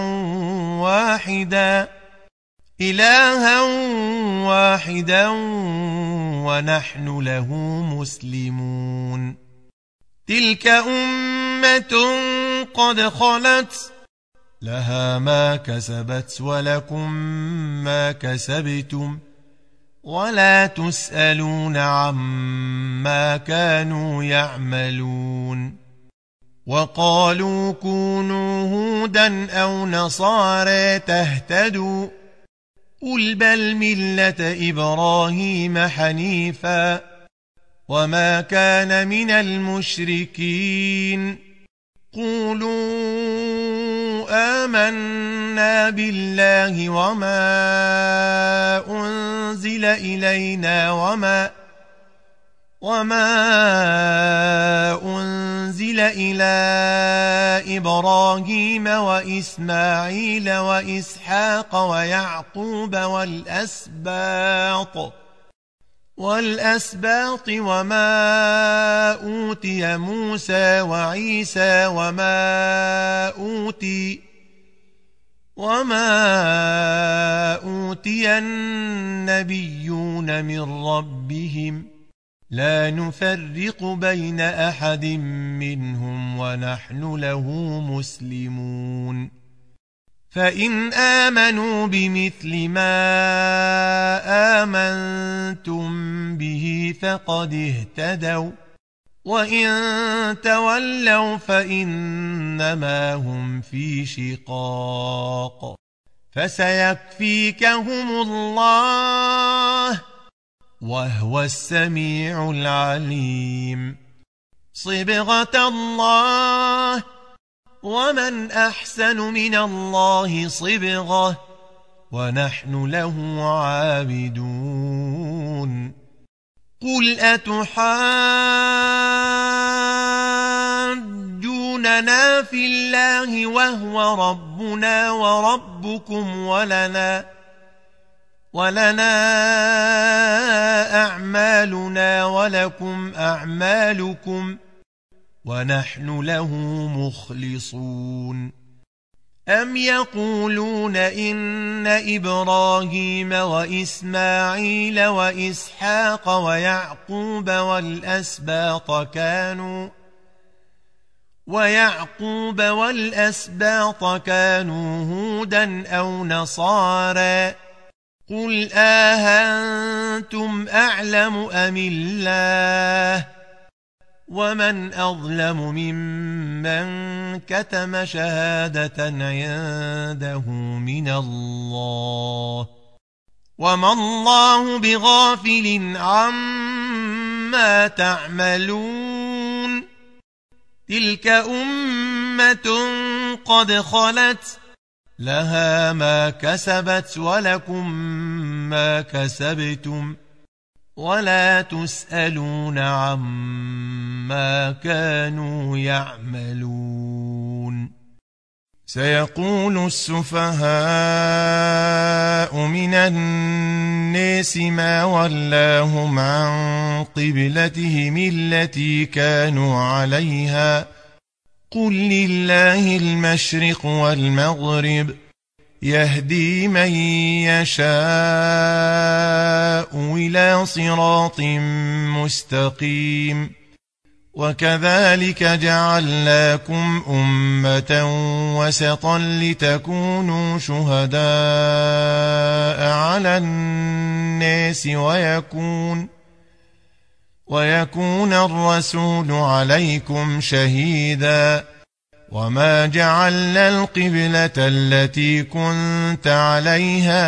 واحدا ونحن له مسلمون تلك أمة قد خلت لها ما كسبت ولكم ما كسبتم ولا تسألون عما كانوا يعملون وقالوا كونوا هودا أو نصارى تهتدوا قل بل ملة إبراهيم حنيفا وما كان من المشركين قولوا آمنا بالله وما أنزل إلينا وما أنزل إلى إبراهيم وإسماعيل وإسحاق ويعقوب والأسباط وما أوتي موسى وعيسى وما أوتي النبيون من ربهم لا نفرق بين أحد منهم ونحن له مسلمون فإن آمنوا بمثل ما آمنتم به فقد اهتدوا وإن تولوا فإنما هم في شقاق فسيكفيكهم الله وهو السميع العليم صبغة الله ومن أحسن من الله صبغة ونحن له عابدون قل أتحاجوننا في الله وهو ربنا وربكم ولنا أعمالنا ولكم أعمالكم ونحن له مخلصون أم يقولون إن إبراهيم وإسماعيل وإسحاق ويعقوب والأسباط كانوا هودا أو نصارى قل آهنتم أعلم أم الله ومن أظلم ممن كتم شهادة عنده من الله وما الله بغافل عما تعملون تلك أمة قد خلت لها ما كسبت ولكم ما كسبتم ولا تسألون عما كانوا يعملون سيقول السفهاء من الناس ما ولاهم عن قبلتهم التي كانوا عليها قل لله المشرق والمغرب يهدي من يشاء إلى صراط مستقيم وكذلك جعلناكم أمة وسطا لتكونوا شهداء على الناس ويكون الرسول عليكم شهيدا وما جعلنا القبلة التي كنت عليها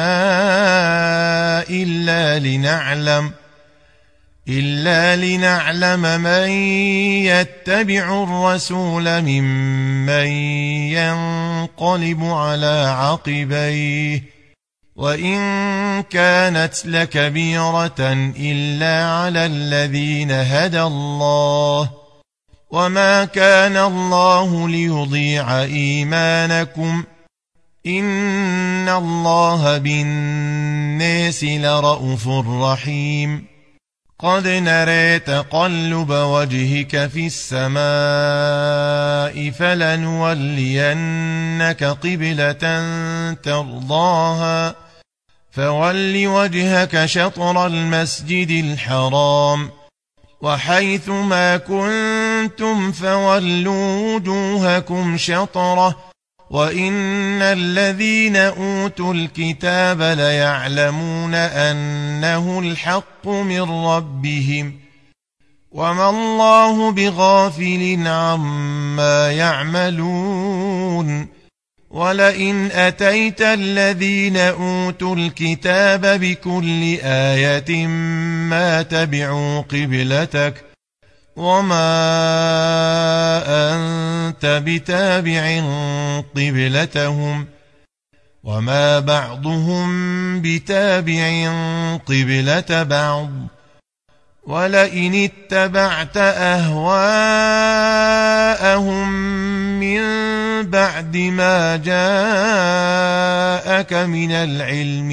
إلا لنعلم من يتبع الرسول ممن ينقلب على عقبيه وإن كانت لكبيرة إلا على الذين هدى الله وما كان الله ليضيع إيمانكم إن الله بالناس لرءوف رحيم قد نرى تقلب وجهك في السماء فلنولينك قبلة ترضاها فول وجهك شطر المسجد الحرام وحيث ما كنتم فولوا وجوهكم شطره وإن الذين أوتوا الكتاب ليعلمون أنه الحق من ربهم وما الله بغافل عما يعملون ولئن أتيت الذين أوتوا الكتاب بكل آية ما تبعوا قبلتك وما أنت بتابع قبلتهم وما بعضهم بتابع قبلة بعض ولئن اتبعت أهواءهم من بعد ما جاءك من العلم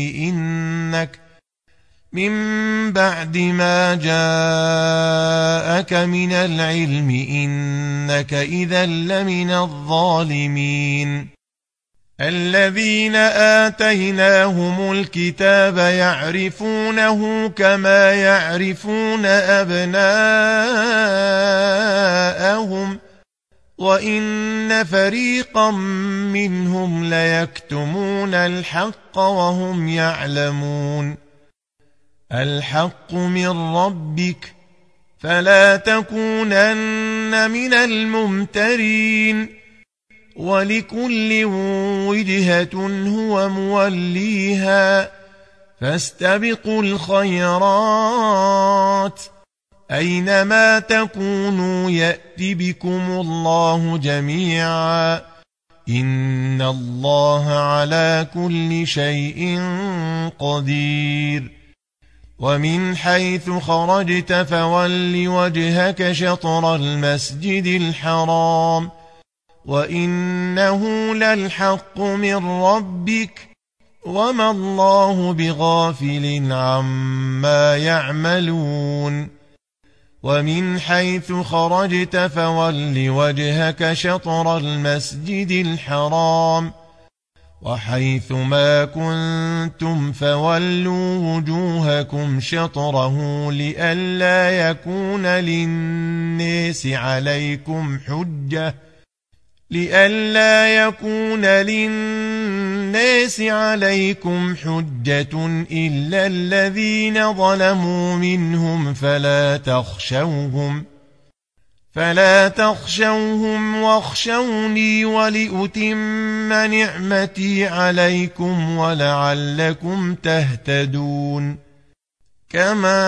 إنك إذا لمن الظالمين الذين آتيناهم الكتاب يعرفونه كما يعرفون أبناءهم وإن فريقا منهم ليكتمون الحق وهم يعلمون الحق من ربك فلا تكونن من الممترين ولكل وجهة هو موليها فاستبقوا الخيرات أينما تكونوا يأت بكم الله جميعا إن الله على كل شيء قدير ومن حيث خرجت فول وجهك شطر المسجد الحرام وإنه للحق من ربك وما الله بغافل عما يعملون ومن حيث خرجت فول وجهك شطر المسجد الحرام وحيث ما كنتم فولوا وجوهكم شطره لئلا يكون للناس عليكم حجة إلا الذين ظلموا منهم فلا تخشوهم واخشوني ولأتم نعمتي عليكم ولعلكم تهتدون كما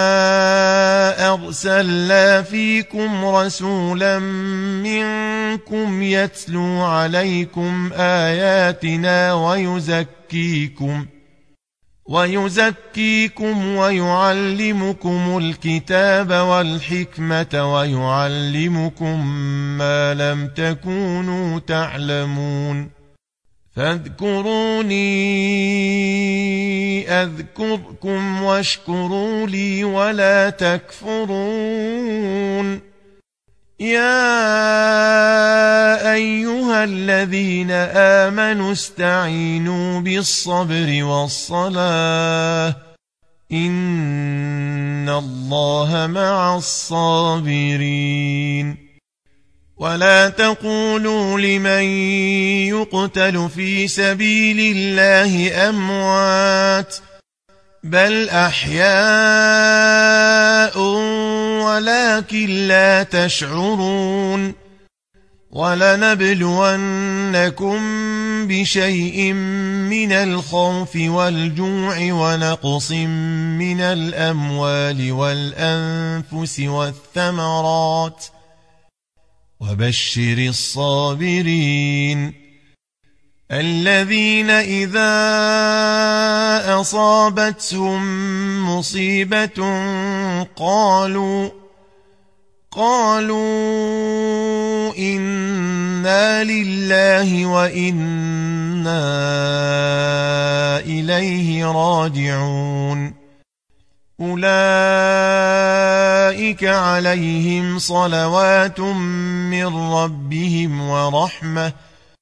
أرسلنا فيكم رسولا منكم يتلو عليكم آياتنا ويزكيكم ويعلمكم الكتاب والحكمة ويعلمكم ما لم تكونوا تعلمون فاذكروني أذكركم واشكروا لي ولا تكفرون يا أيها الذين آمنوا استعينوا بالصبر والصلاة إن الله مع الصابرين ولا تقولوا لمن يقتل في سبيل الله أموات بل أحياء ولكن لا تشعرون ولنبلونكم بشيء من الخوف والجوع ونقص من الأموال والأنفس والثمرات وبشر الصابرين الذين إذا أصابتهم مصيبة قالوا إنا لله وإنا إليه راجعون أولئك عليهم صلوات من ربهم ورحمة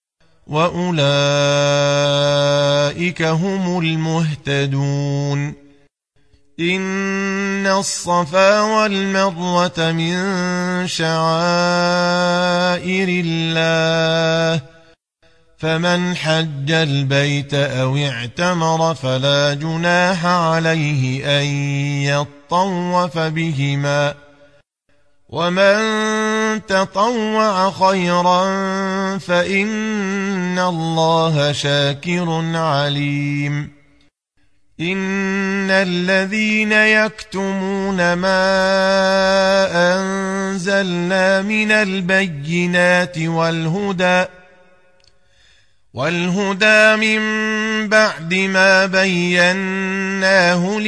وأولئك هم المهتدون إن الصفا والمروة من شعائر الله فمن حج البيت أو اعتمر فلا جناح عليه أن يطوف بهما ومن تطوع خيرا فإن الله شاكر عليم إن الذين يكتمون ما أنزلنا من البينات والهدى من بعد ما بيناه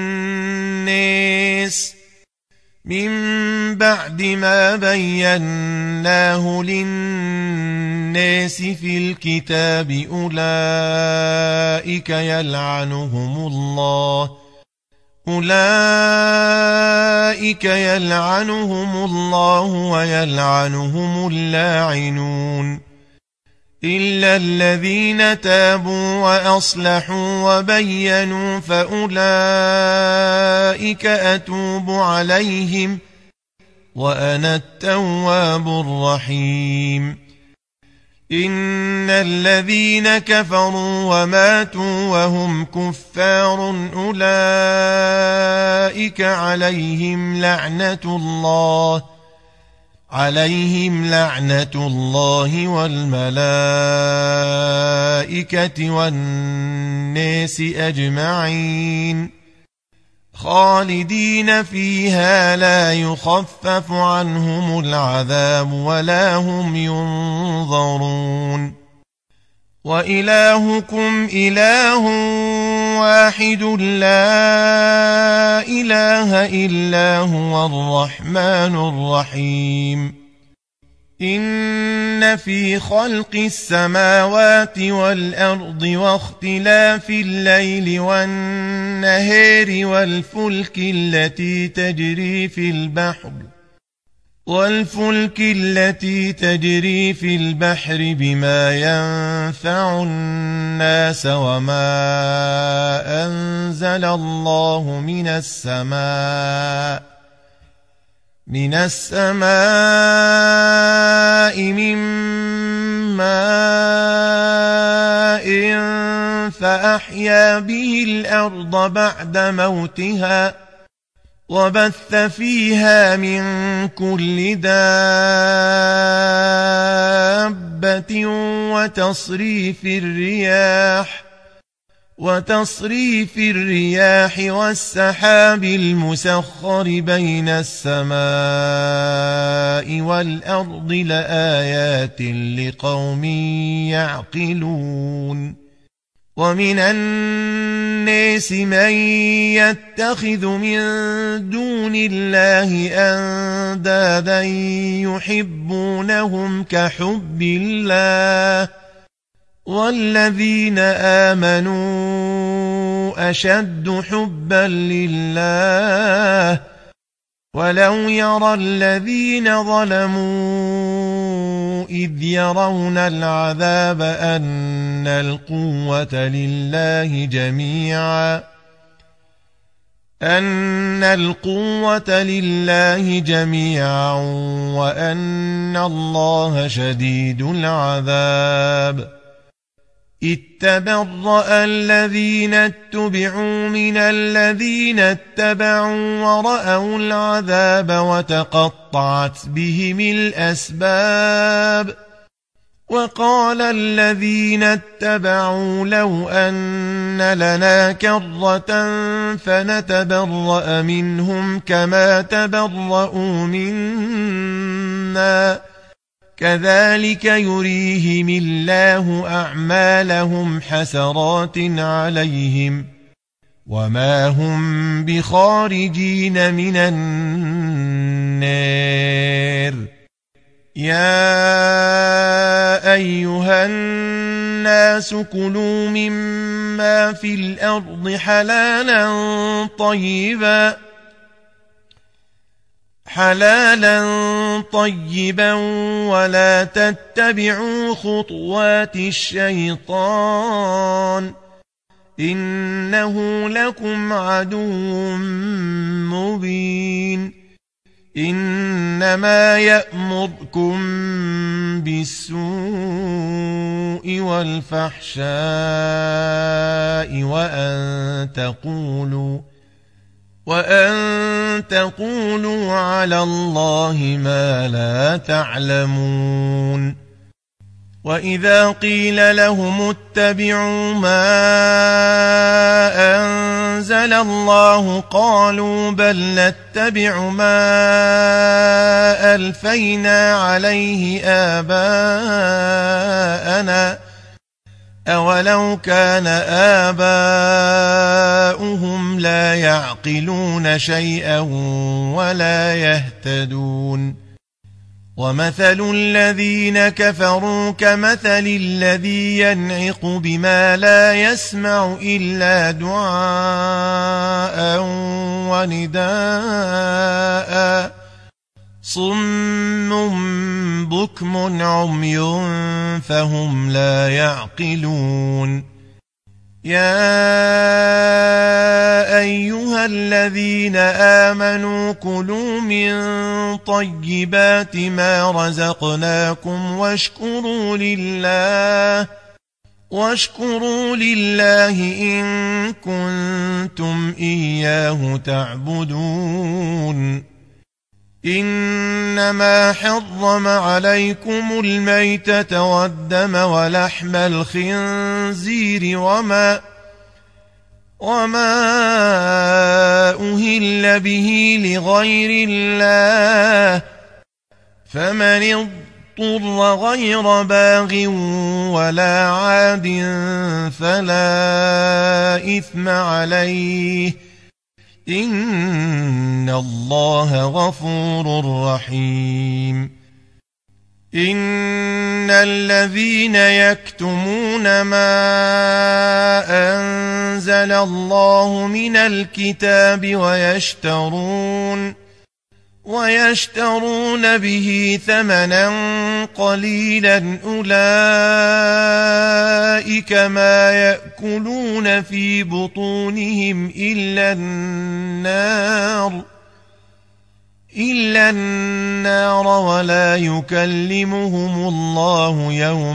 للناس في الكتاب أولئك يلعنهم الله ويلعنهم اللاعنون إلا الذين تابوا وأصلحوا وبينوا فأولئك أتوب عليهم وأنا التواب الرحيم إن الذين كفروا وماتوا وهم كفار أولئك عليهم لعنة الله والملائكة والناس أجمعين خالدين فيها لا يخفف عنهم العذاب ولا هم ينظرون وإلهكم إله واحد لا إله إلا هو الرحمن الرحيم إن في خلق السماوات والأرض واختلاف الليل والنهار والفلك التي تجري في البحر بما ينفع الناس وما أنزل الله من السماء من ماء فأحيا به الأرض بعد موتها وبث فيها من كل دابة وتصريف الرياح والسحاب المسخر بين السماء والأرض لآيات لقوم يعقلون ومن الناس من يتخذ من دون الله أندادا يحبونهم كحب الله والذين آمنوا أشد حبا لله ولو يرى الذين ظلموا إذ يرون العذاب أن القوة لله جميعا وأن الله شديد العذاب اتبرأ الذين اتبعوا من الذين اتبعوا ورأوا العذاب وتقطعت بهم الأسباب وقال الذين اتبعوا لو أن لنا كرة فنتبرأ منهم كما تبرؤوا منا كذلك يريهم الله أعمالهم حسرات عليهم وما هم بخارجين من النار يا أيها الناس كلوا مما في الأرض حلالا طيبا ولا تتبعوا خطوات الشيطان إنه لكم عدو مبين إنما يأمركم بالسوء والفحشاء وأن تقولوا على الله ما لا تعلمون وإذا قيل لهم اتبعوا ما أنزل الله قالوا بل نتبع ما ألفينا عليه آباءنا أولو كان آباؤهم لا يعقلون شيئا ولا يهتدون ومثل الذين كفروا كمثل الذي ينعق بما لا يسمع إلا دعاء ونداء صم بكم عمي فهم لا يعقلون يا أيها الذين آمنوا كلوا من طيبات ما رزقناكم واشكروا لله إن كنتم إياه تعبدون إنما حرم عليكم الميتة والدم ولحم الخنزير وما أهل به لغير الله فمن اضطر غير باغ ولا عاد فلا إثم عليه إن الله غفور رحيم إن الذين يكتمون ما أنزل الله من الكتاب ويشترون به ثمنا قليلا أولئك ما يأكلون في بطونهم إلا النار ولا يكلمهم الله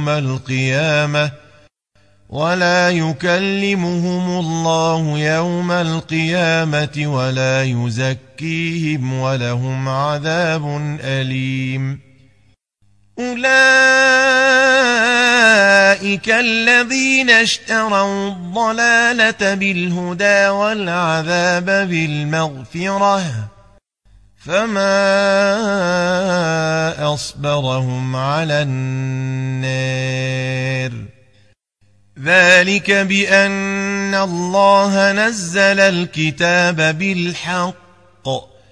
يوم القيامة ولا يزكيهم ولهم عذاب أليم أولئك الذين اشتروا الضلالة بالهدى والعذاب بالمغفرة فما أصبرهم على النار ذلك بأن الله نزل الكتاب بالحق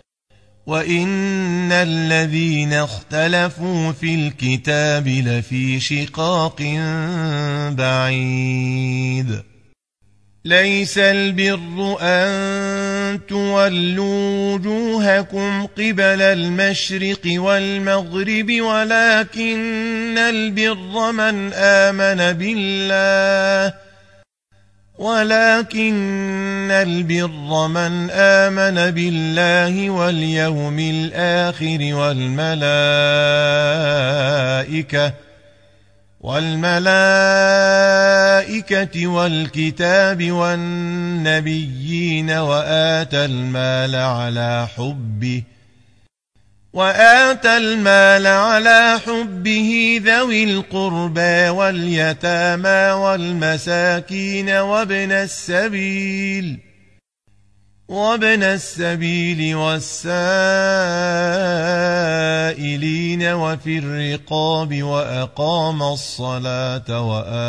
وإن الذين اختلفوا في الكتاب لفي شقاق بعيد ليس البر أن تولوا وجوهكم قبل المشرق والمغرب ولكن البر من آمن بالله واليوم الآخر والملائكة والكتاب والنبيين وآتى المال على حبه ذوي القربى واليتامى والمساكين وابن السبيل والسائلين وفي الرقاب وأقام الصلاة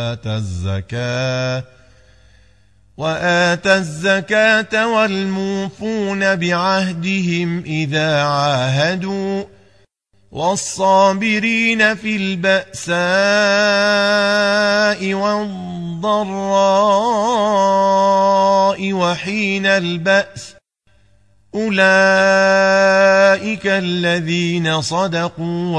وآتى الزكاة والموفون بعهدهم إذا عاهدوا والصابرين في البأساء والضراء وحين البأس أولئك الذين صدقوا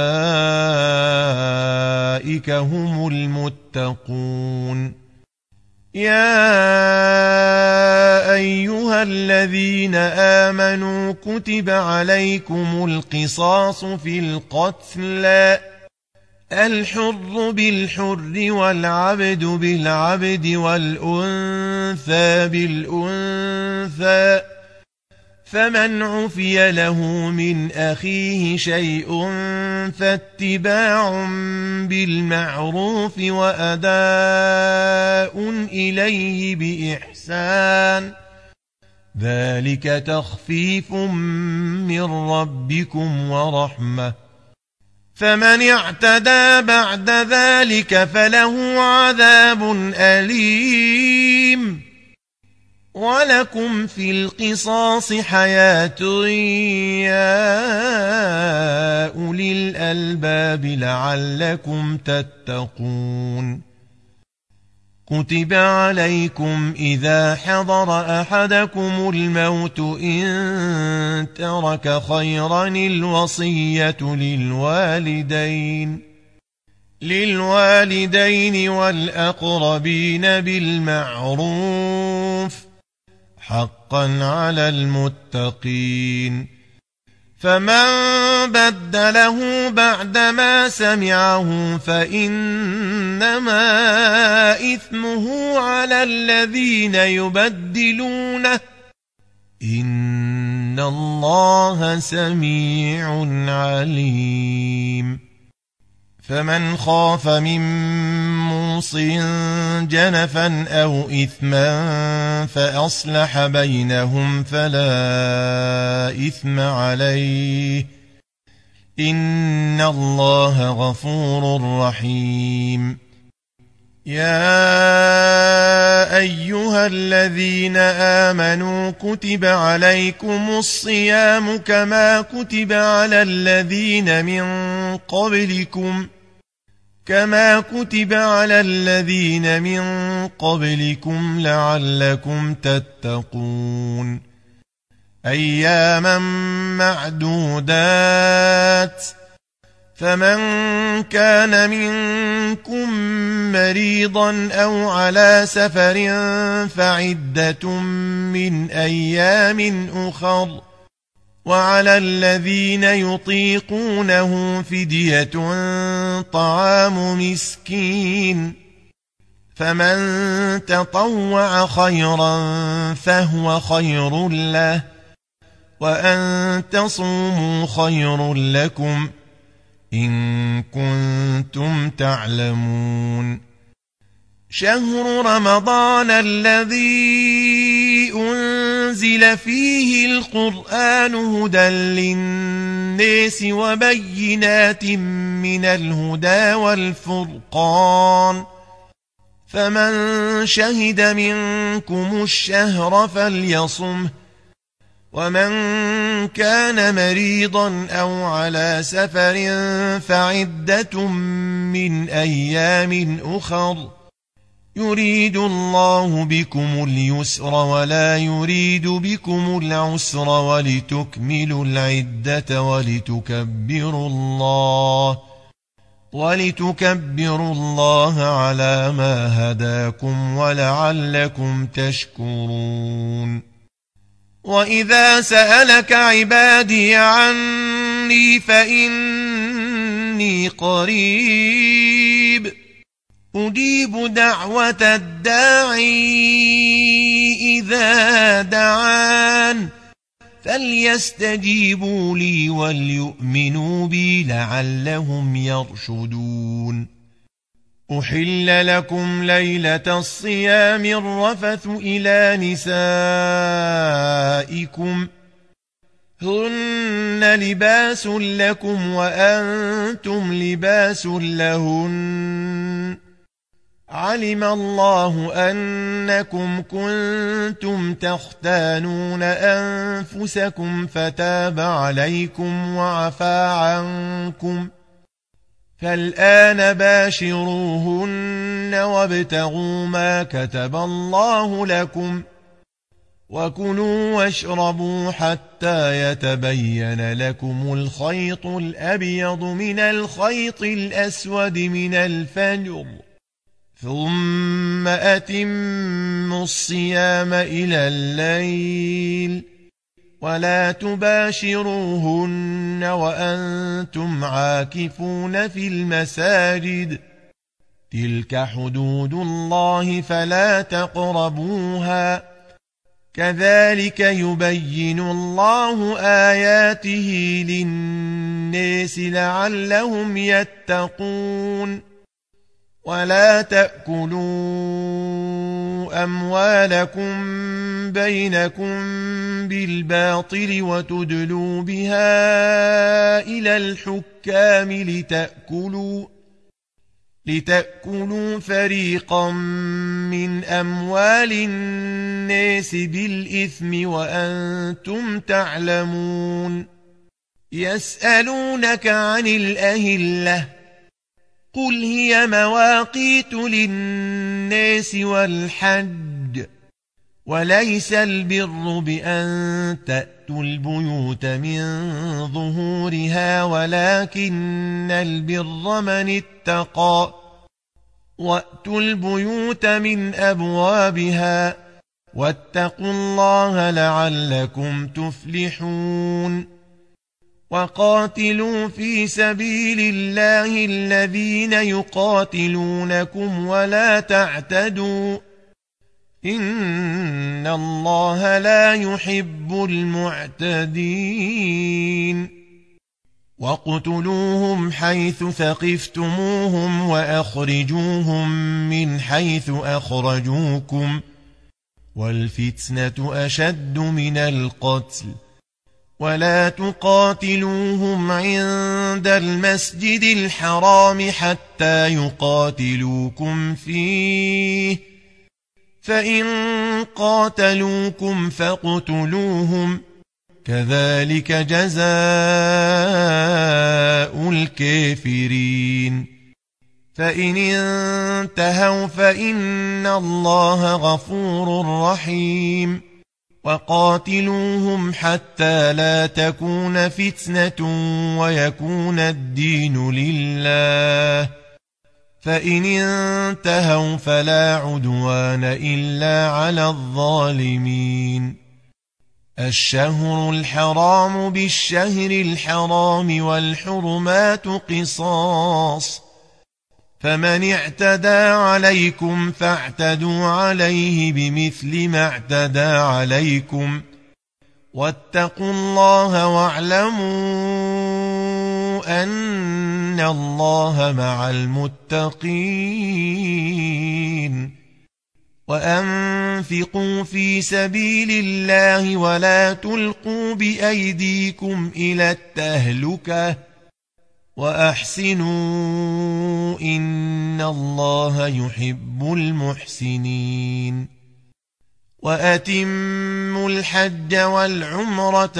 وأولئك هم المتقون يا أيها أيها الذين آمنوا كتب عليكم القصاص في القتلى الحر بالحر والعبد بالعبد والأنثى بالأنثى فمن عفي له من أخيه شيء فاتباع بالمعروف وأداء إليه بإحسان ذلك تخفيف من ربكم ورحمة فمن اعتدى بعد ذلك فله عذاب أليم ولكم في القصاص حياة يا أولي الألباب لعلكم تتقون كتب عليكم إذا حضر أحدكم الموت إن ترك خيرا الوصية للوالدين والأقربين بالمعروف حقا على المتقين فمن بدله بعدما سمعه فإنما إثمه على الذين يبدلونه إن الله سميع عليم فمن خاف من موص جنفا أو إثما فأصلح بينهم فلا إثم عليه إن الله غفور رحيم يا أيها الذين آمنوا كتب عليكم الصيام كما كتب على الذين من قبلكم لعلكم تتقون أياما معدودات فمن كان منكم مريضا أو على سفر فعدة من أيام أخر وعلى الذين يطيقونه فدية طعام مسكين فمن تطوع خيرا فهو خير له وأن تصوموا خير لكم إن كنتم تعلمون شهر رمضان الذي أنزل فيه القرآن هدى للناس وبينات من الهدى والفرقان فمن شهد منكم الشهر فليصمه ومن كان مريضا أو على سفر فعدة من أيام أخر يريد الله بكم اليسر ولا يريد بكم العسر ولتكملوا العدة ولتكبروا الله على ما هداكم ولعلكم تشكرون وإذا سألك عبادي عني فإني قريب أجيب دعوة الداعي إذا دعان فليستجيبوا لي وليؤمنوا بي لعلهم يرشدون أحل لكم ليلة الصيام الرفث إلى نسائكم هن لباس لكم وأنتم لباس لهن علم الله أنكم كنتم تختانون أنفسكم فتاب عليكم وعفى عنكم فالآن باشروهن وابتغوا ما كتب الله لكم وكلوا واشربوا حتى يتبين لكم الخيط الأبيض من الخيط الأسود من الفجر ثم أتموا الصيام إلى الليل ولا تباشروهن وأنتم عاكفون في المساجد تلك حدود الله فلا تقربوها كذلك يبين الله آياته للناس لعلهم يتقون ولا تأكلوا أموالكم بينكم بالباطل وتدلوا بها إلى الحكام لتأكلوا فريقا من أموال الناس بالإثم وأنتم تعلمون يسألونك عن الأهلة قل هي مواقيت للناس والحج وليس البر بأن تأتوا البيوت من ظهورها ولكن البر من اتقى وأتوا البيوت من أبوابها واتقوا الله لعلكم تفلحون وقاتلوا في سبيل الله الذين يقاتلونكم ولا تعتدوا إن الله لا يحب المعتدين واقتلوهم حيث ثقفتموهم وأخرجوهم من حيث أخرجوكم والفتنة أشد من القتل ولا تقاتلوهم عند المسجد الحرام حتى يقاتلوكم فيه فإن قاتلوكم فاقتلوهم كذلك جزاء الكافرين فإن انتهوا فإن الله غفور رحيم وقاتلوهم حتى لا تكون فتنة ويكون الدين لله فإن انتهوا فلا عدوان إلا على الظالمين الشهر الحرام بالشهر الحرام والحرمات قصاص فمن اعتدى عليكم فاعتدوا عليه بمثل ما اعتدى عليكم واتقوا الله واعلموا أن الله مع المتقين وأنفقوا في سبيل الله ولا تلقوا بأيديكم إلى التهلكة وأحسنوا إن الله يحب المحسنين وأتموا الحج والعمرة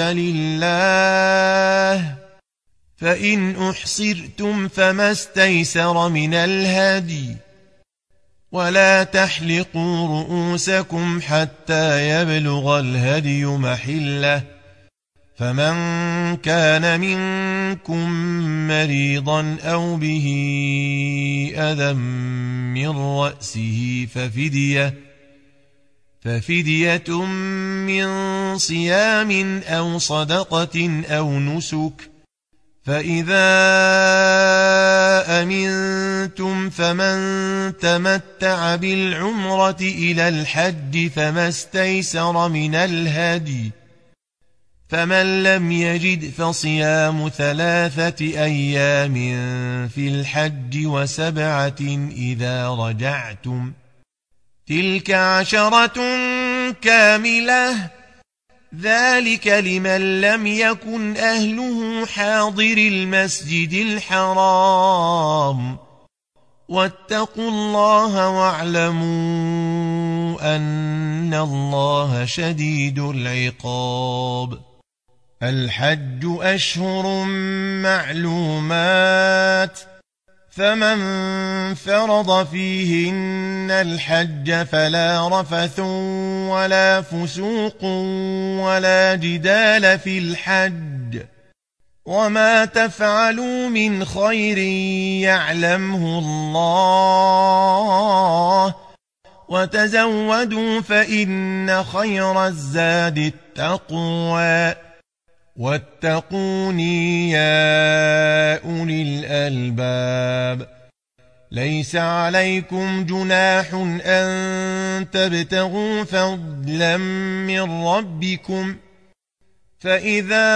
لله فإن أحصرتم فما استيسر من الهدي ولا تحلقوا رؤوسكم حتى يبلغ الهدي محله فمن كان منكم مريضا أو به أذى من رأسه ففدية من صيام أو صدقة أو نسك فإذا أمنتم فمن تمتع بالعمرة إلى الحج فما استيسر من الهدي فمن لم يجد فصيام 3 أيام في الحج و7 إذا رجعتم تلك 10 كاملة ذلك لمن لم يكن أهله حاضر المسجد الحرام واتقوا الله واعلموا أن الله شديد العقاب الحج أشهر معلومات فمن فرض فيهن الحج فلا رفث ولا فسوق ولا جدال في الحج وما تفعلوا من خير يعلمه الله وتزودوا فإن خير الزاد التقوى واتقوني يا أولي الألباب ليس عليكم جناح أن تبتغوا فضلا من ربكم فإذا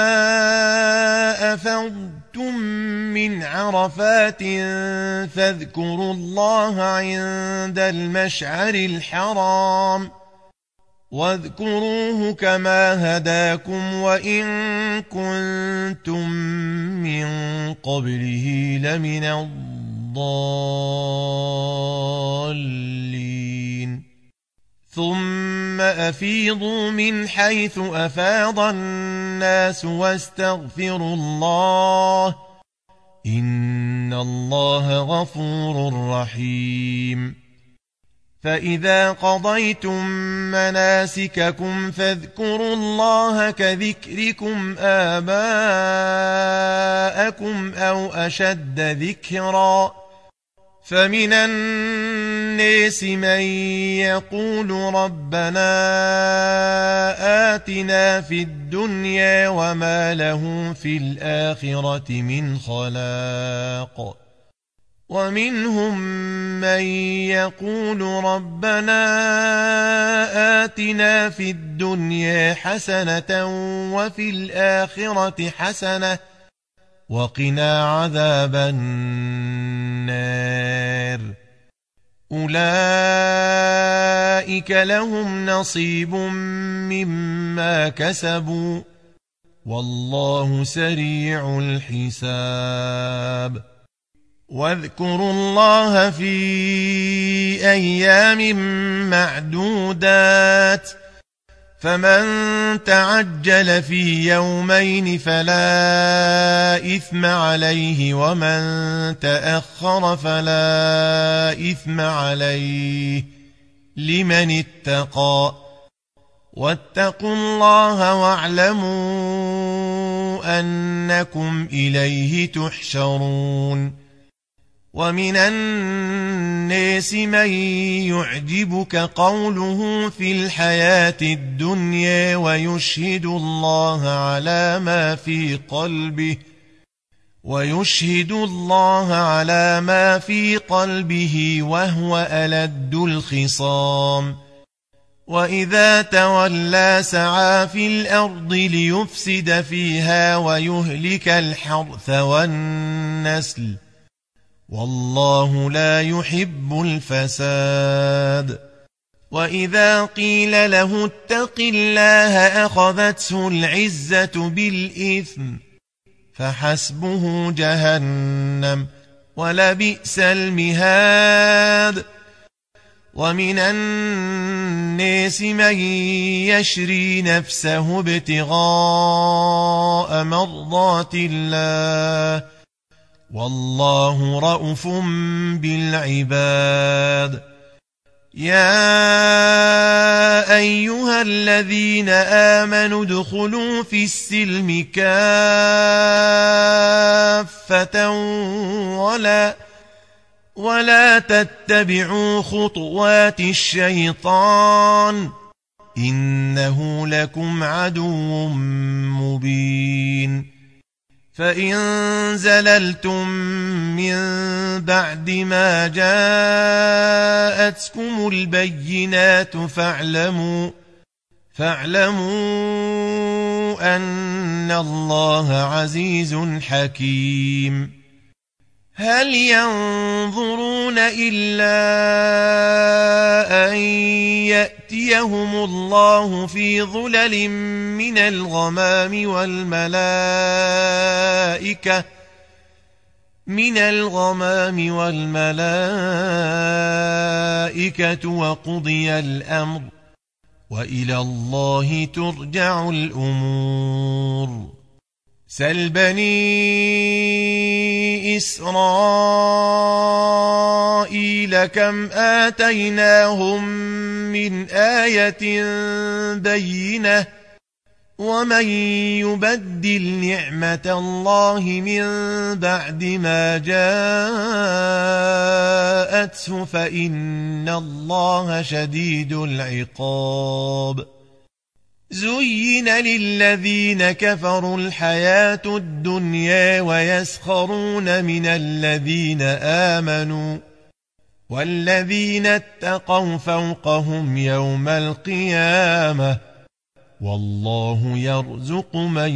أفضتم من عرفات فاذكروا الله عند المشعر الحرام واذكروه كما هداكم وإن كنتم من قبله لمن الضالين ثم أفيضوا من حيث أفاض الناس واستغفروا الله إن الله غفور رحيم فإذا قضيتم مناسككم فاذكروا الله كذكركم آباءكم أو أشد ذكرا فمن الناس من يقول ربنا آتنا في الدنيا وما له في الآخرة من خلاق ومنهم من يقول ربنا آتنا في الدنيا حسنة وفي الآخرة حسنة وقنا عذاب النار أولئك لهم نصيب مما كسبوا والله سريع الحساب واذكروا الله في أيام معدودات فمن تعجل في يومين فلا إثم عليه ومن تأخر فلا إثم عليه لمن اتقى واتقوا الله واعلموا أنكم إليه تحشرون ومن الناس من يعجبك قوله في الحياة الدنيا ويشهد الله على ما في قلبه وهو ألد الخصام وإذا تولى سعى في الأرض ليفسد فيها ويهلك الحرث والنسل والله لا يحب الفساد وإذا قيل له اتق الله أخذته العزة بالإثم فحسبه جهنم ولبئس المهاد ومن الناس من يشري نفسه ابتغاء مرضات الله والله رؤوف بالعباد يا أيها الذين آمنوا ادخلوا في السلم كافة ولا تتبعوا خطوات الشيطان إنه لكم عدو مبين فإن زللتم من بعد ما جاءتكم البينات فاعلموا أن الله عزيز حكيم هل ينظرون إلا أن يأتيهم الله في ظلل من الغمام والملائكة وقضي الأمر وإلى الله ترجع الأمور سل بني إسرائيل كم آتيناهم من آية بينة ومن يبدل نعمة الله من بعد ما جاءته فإن الله شديد العقاب زين للذين كفروا الحياة الدنيا ويسخرون من الذين آمنوا والذين اتقوا فوقهم يوم القيامة والله يرزق من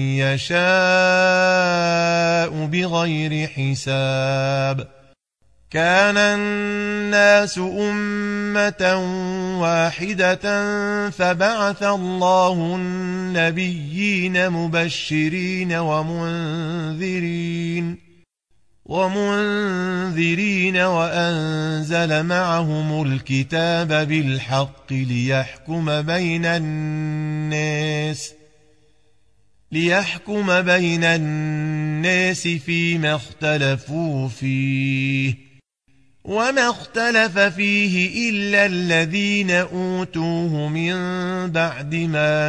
يشاء بغير حساب كان الناس أمة واحدة فبعث الله النبيين مبشرين ومنذرين وأنزل معهم الكتاب بالحق ليحكم بين الناس فيما اختلفوا فيه وما اختلف فيه إلا الذين أوتوه من بعد ما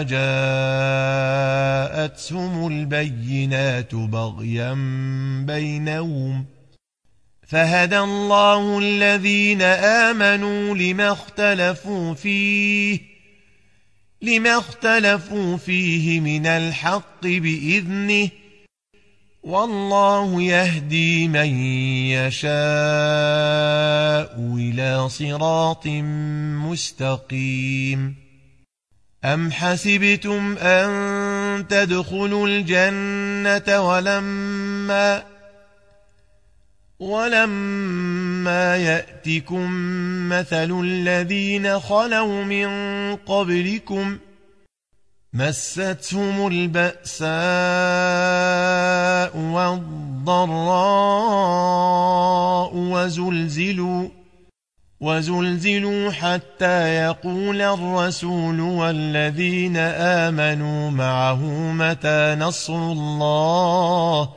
جاءتهم البينات بغيا بينهم فهدى الله الذين آمنوا لما اختلفوا فيه من الحق بإذنه والله يهدي من يشاء إلى صراط مستقيم أم حسبتم أن تدخلوا الجنة ولما يأتكم مثل الذين خلوا من قبلكم مستهم البأساء والضراء وزلزلوا حتى يقول الرسول والذين آمنوا معه متى نصر الله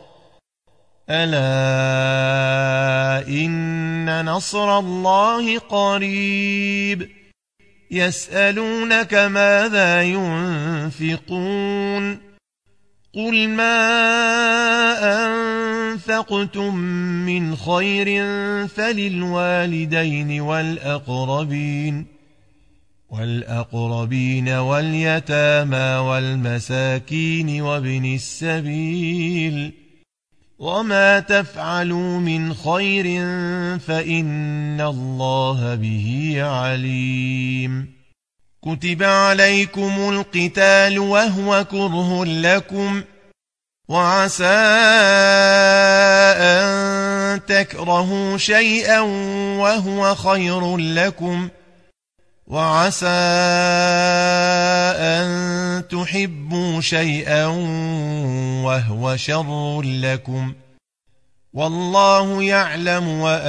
ألا إن نصر الله قريب يسألونك ماذا ينفقون قل ما أنفقتم من خير فللوالدين والأقربين واليتامى والمساكين وابن السبيل وما تفعلوا من خير فإن الله به عليم كتب عليكم القتال وهو كره لكم وعسى أن تكرهوا شيئا وهو خير لكم وعسى أن تحبوا شيئا وهو شر لكم والله يعلم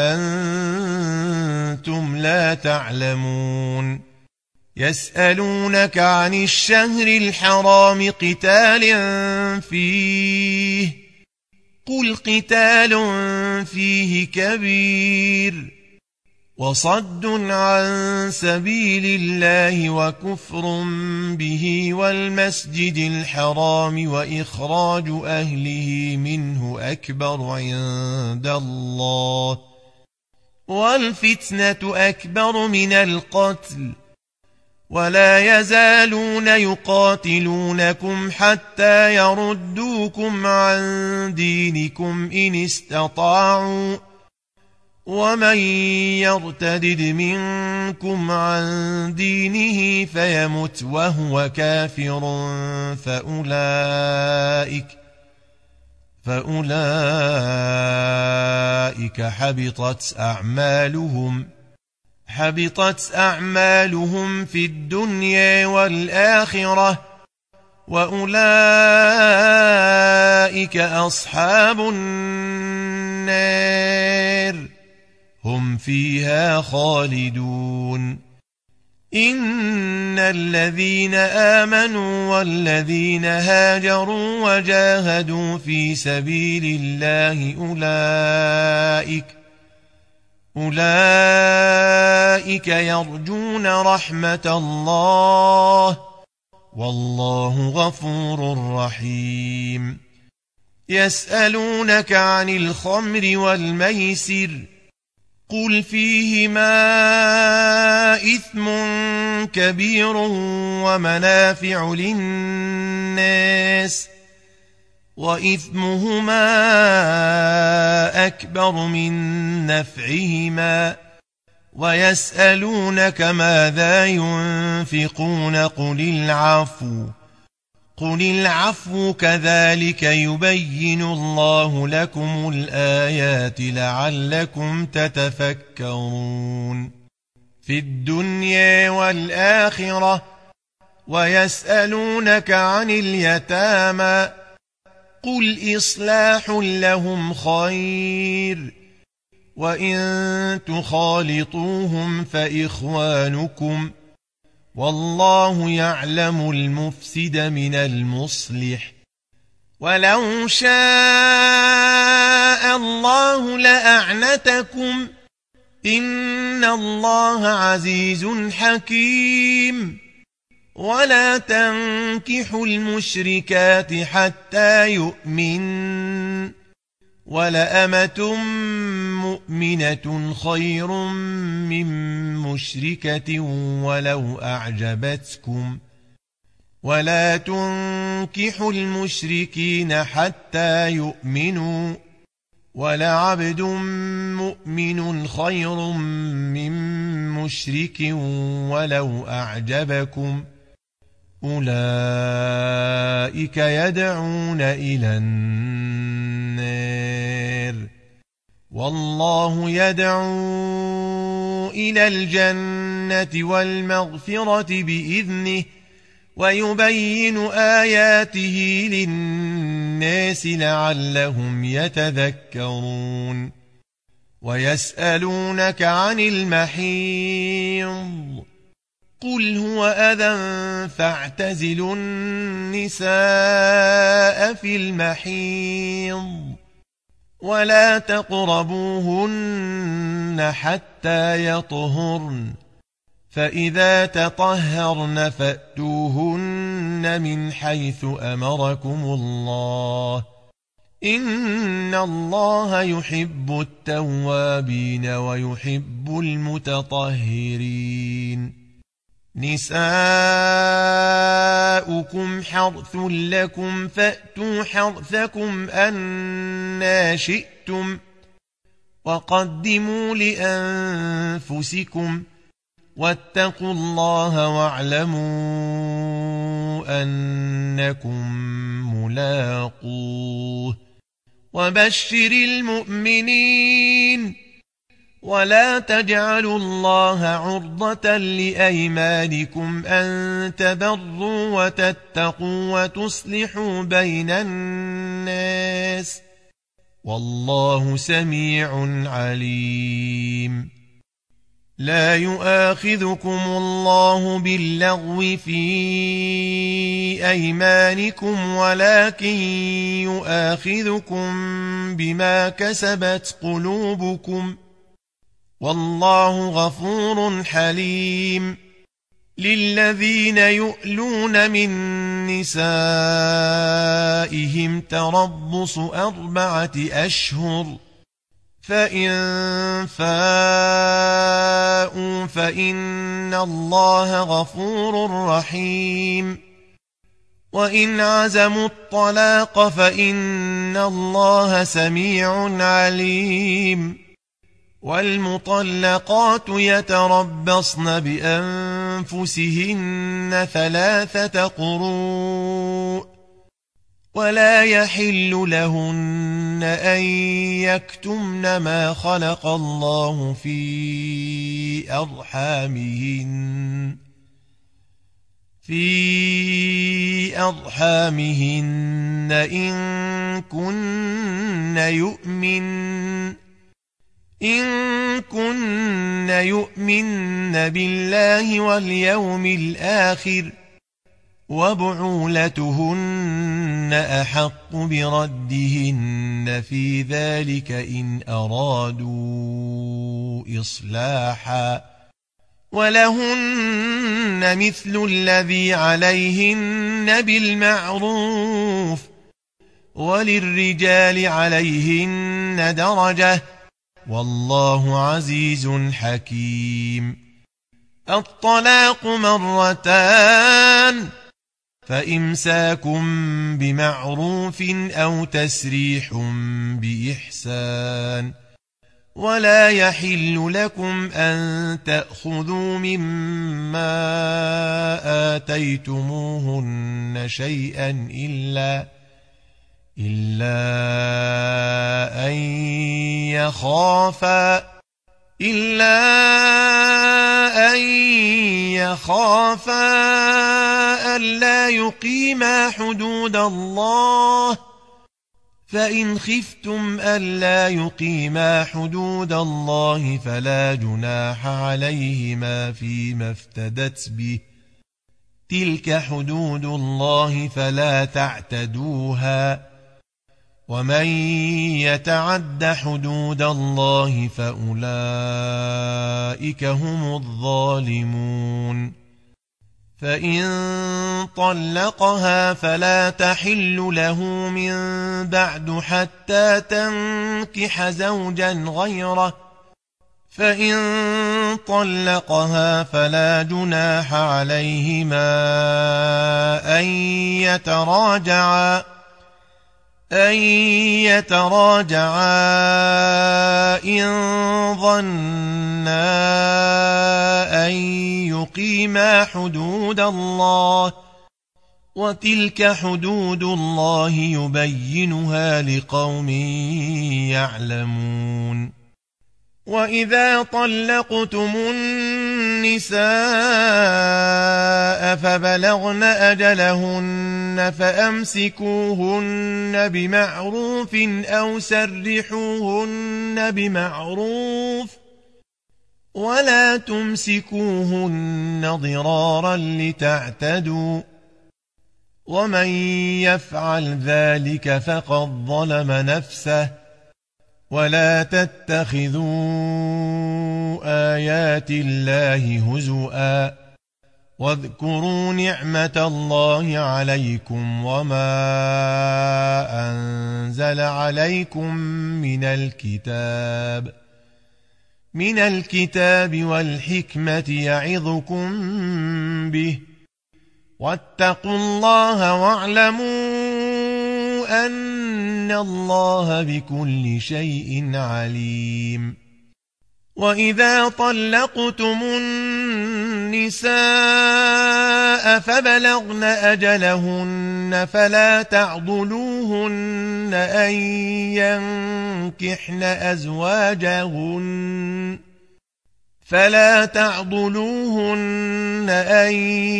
وأنتم لا تعلمون يسألونك عن الشهر الحرام قتال فيه قل قتال فيه كبير وصد عن سبيل الله وكفر به والمسجد الحرام وإخراج أهله منه أكبر عند الله والفتنة أكبر من القتل ولا يزالون يقاتلونكم حتى يردوكم عن دينكم إن استطاعوا ومن يرتدد منكم عن دينه فيمت وهو كافر فأولئك حبطت أعمالهم في الدنيا والآخرة وأولئك أصحاب النار هم فيها خالدون إن الذين آمنوا والذين هاجروا وجاهدوا في سبيل الله أولئك يرجون رحمة الله والله غفور رحيم يسألونك عن الخمر والميسر قل فيهما إثم كبير ومنافع للناس وإثمهما أكبر من نفعهما ويسألونك ماذا ينفقون قل العفو كذلك يبين الله لكم الآيات لعلكم تتفكرون في الدنيا والآخرة ويسألونك عن اليتامى قل إصلاح لهم خير وإن تخالطوهم فإخوانكم والله يعلم المفسد من المصلح ولو شاء الله لأعنتكم إن الله عزيز حكيم ولا تنكحوا المشركات حتى يؤمن ولأمة مؤمنة خير من مشركة ولو أعجبتكم ولا تنكحوا المشركين حتى يؤمنوا ولعبد مؤمن خير من مشرك ولو أعجبكم أولئك يدعون إلى النار والله يدعو إلى الجنة والمغفرة بإذنه ويبين آياته للناس لعلهم يتذكرون ويسألونك عن المحيض قل هو أذى فاعتزلوا النساء في المحيض ولا تقربوهن حتى يطهرن فإذا تطهرن فأتوهن من حيث أمركم الله إن الله يحب التوابين ويحب المتطهرين نساؤكم حرث لكم فأتوا حرثكم أنى شئتم وقدموا لأنفسكم واتقوا الله واعلموا أنكم ملاقوه وبشر المؤمنين ولا تجعلوا الله عرضة لأيمانكم أن تبروا وتتقوا وتصلحوا بين الناس والله سميع عليم لا يؤاخذكم الله باللغو في أيمانكم ولكن يؤاخذكم بما كسبت قلوبكم والله غفور حليم للذين يؤلون من نسائهم تربص 4 أشهر فإن فاءوا فإن الله غفور رحيم وإن عزموا الطلاق فإن الله سميع عليم والمطلقات يتربصن بأنفسهن 3 قروء ولا يحل لهن أن يكتمن ما خلق الله في أرحامهن إن كن يؤمن بالله واليوم الآخر وبعولتهن أحق بردهن في ذلك إن أرادوا إصلاحا ولهن مثل الذي عليهن بالمعروف وللرجال عليهن درجة والله عزيز حكيم. الطلاق مرتان فإمساكم بمعروف أو تسريح بإحسان ولا يحل لكم أن تأخذوا مما آتيتموهن شيئا إلا أن يخافا ألا يقيما حدود الله فإن خفتم ألا يقيما حدود الله فلا جناح عليهما فيما افتدت به تلك حدود الله فلا تعتدوها ومن يتعد حدود الله فأولئك هم الظالمون. فإن طلقها فلا تحل له من بعد حتى تنكح زوجا غيره فإن طلقها فلا جناح عليهما أن يتراجعا إن ظنا أن يقيما حدود الله وتلك حدود الله يبينها لقوم يعلمون. وإذا طلقتم النساء فبلغن أجلهن فأمسكوهن بمعروف أو سرحوهن بمعروف ولا تمسكوهن ضرارا لتعتدوا ومن يفعل ذلك فقد ظلم نفسه ولا تتخذوا آيات الله هزؤا واذكروا نعمة الله عليكم وما أنزل عليكم من الكتاب والحكمة يعظكم به واتقوا الله واعلموا أن الله بكل شيء عليم. وإذا طلقتم النساء فبلغن أجلهن فلا تعضلوهن أن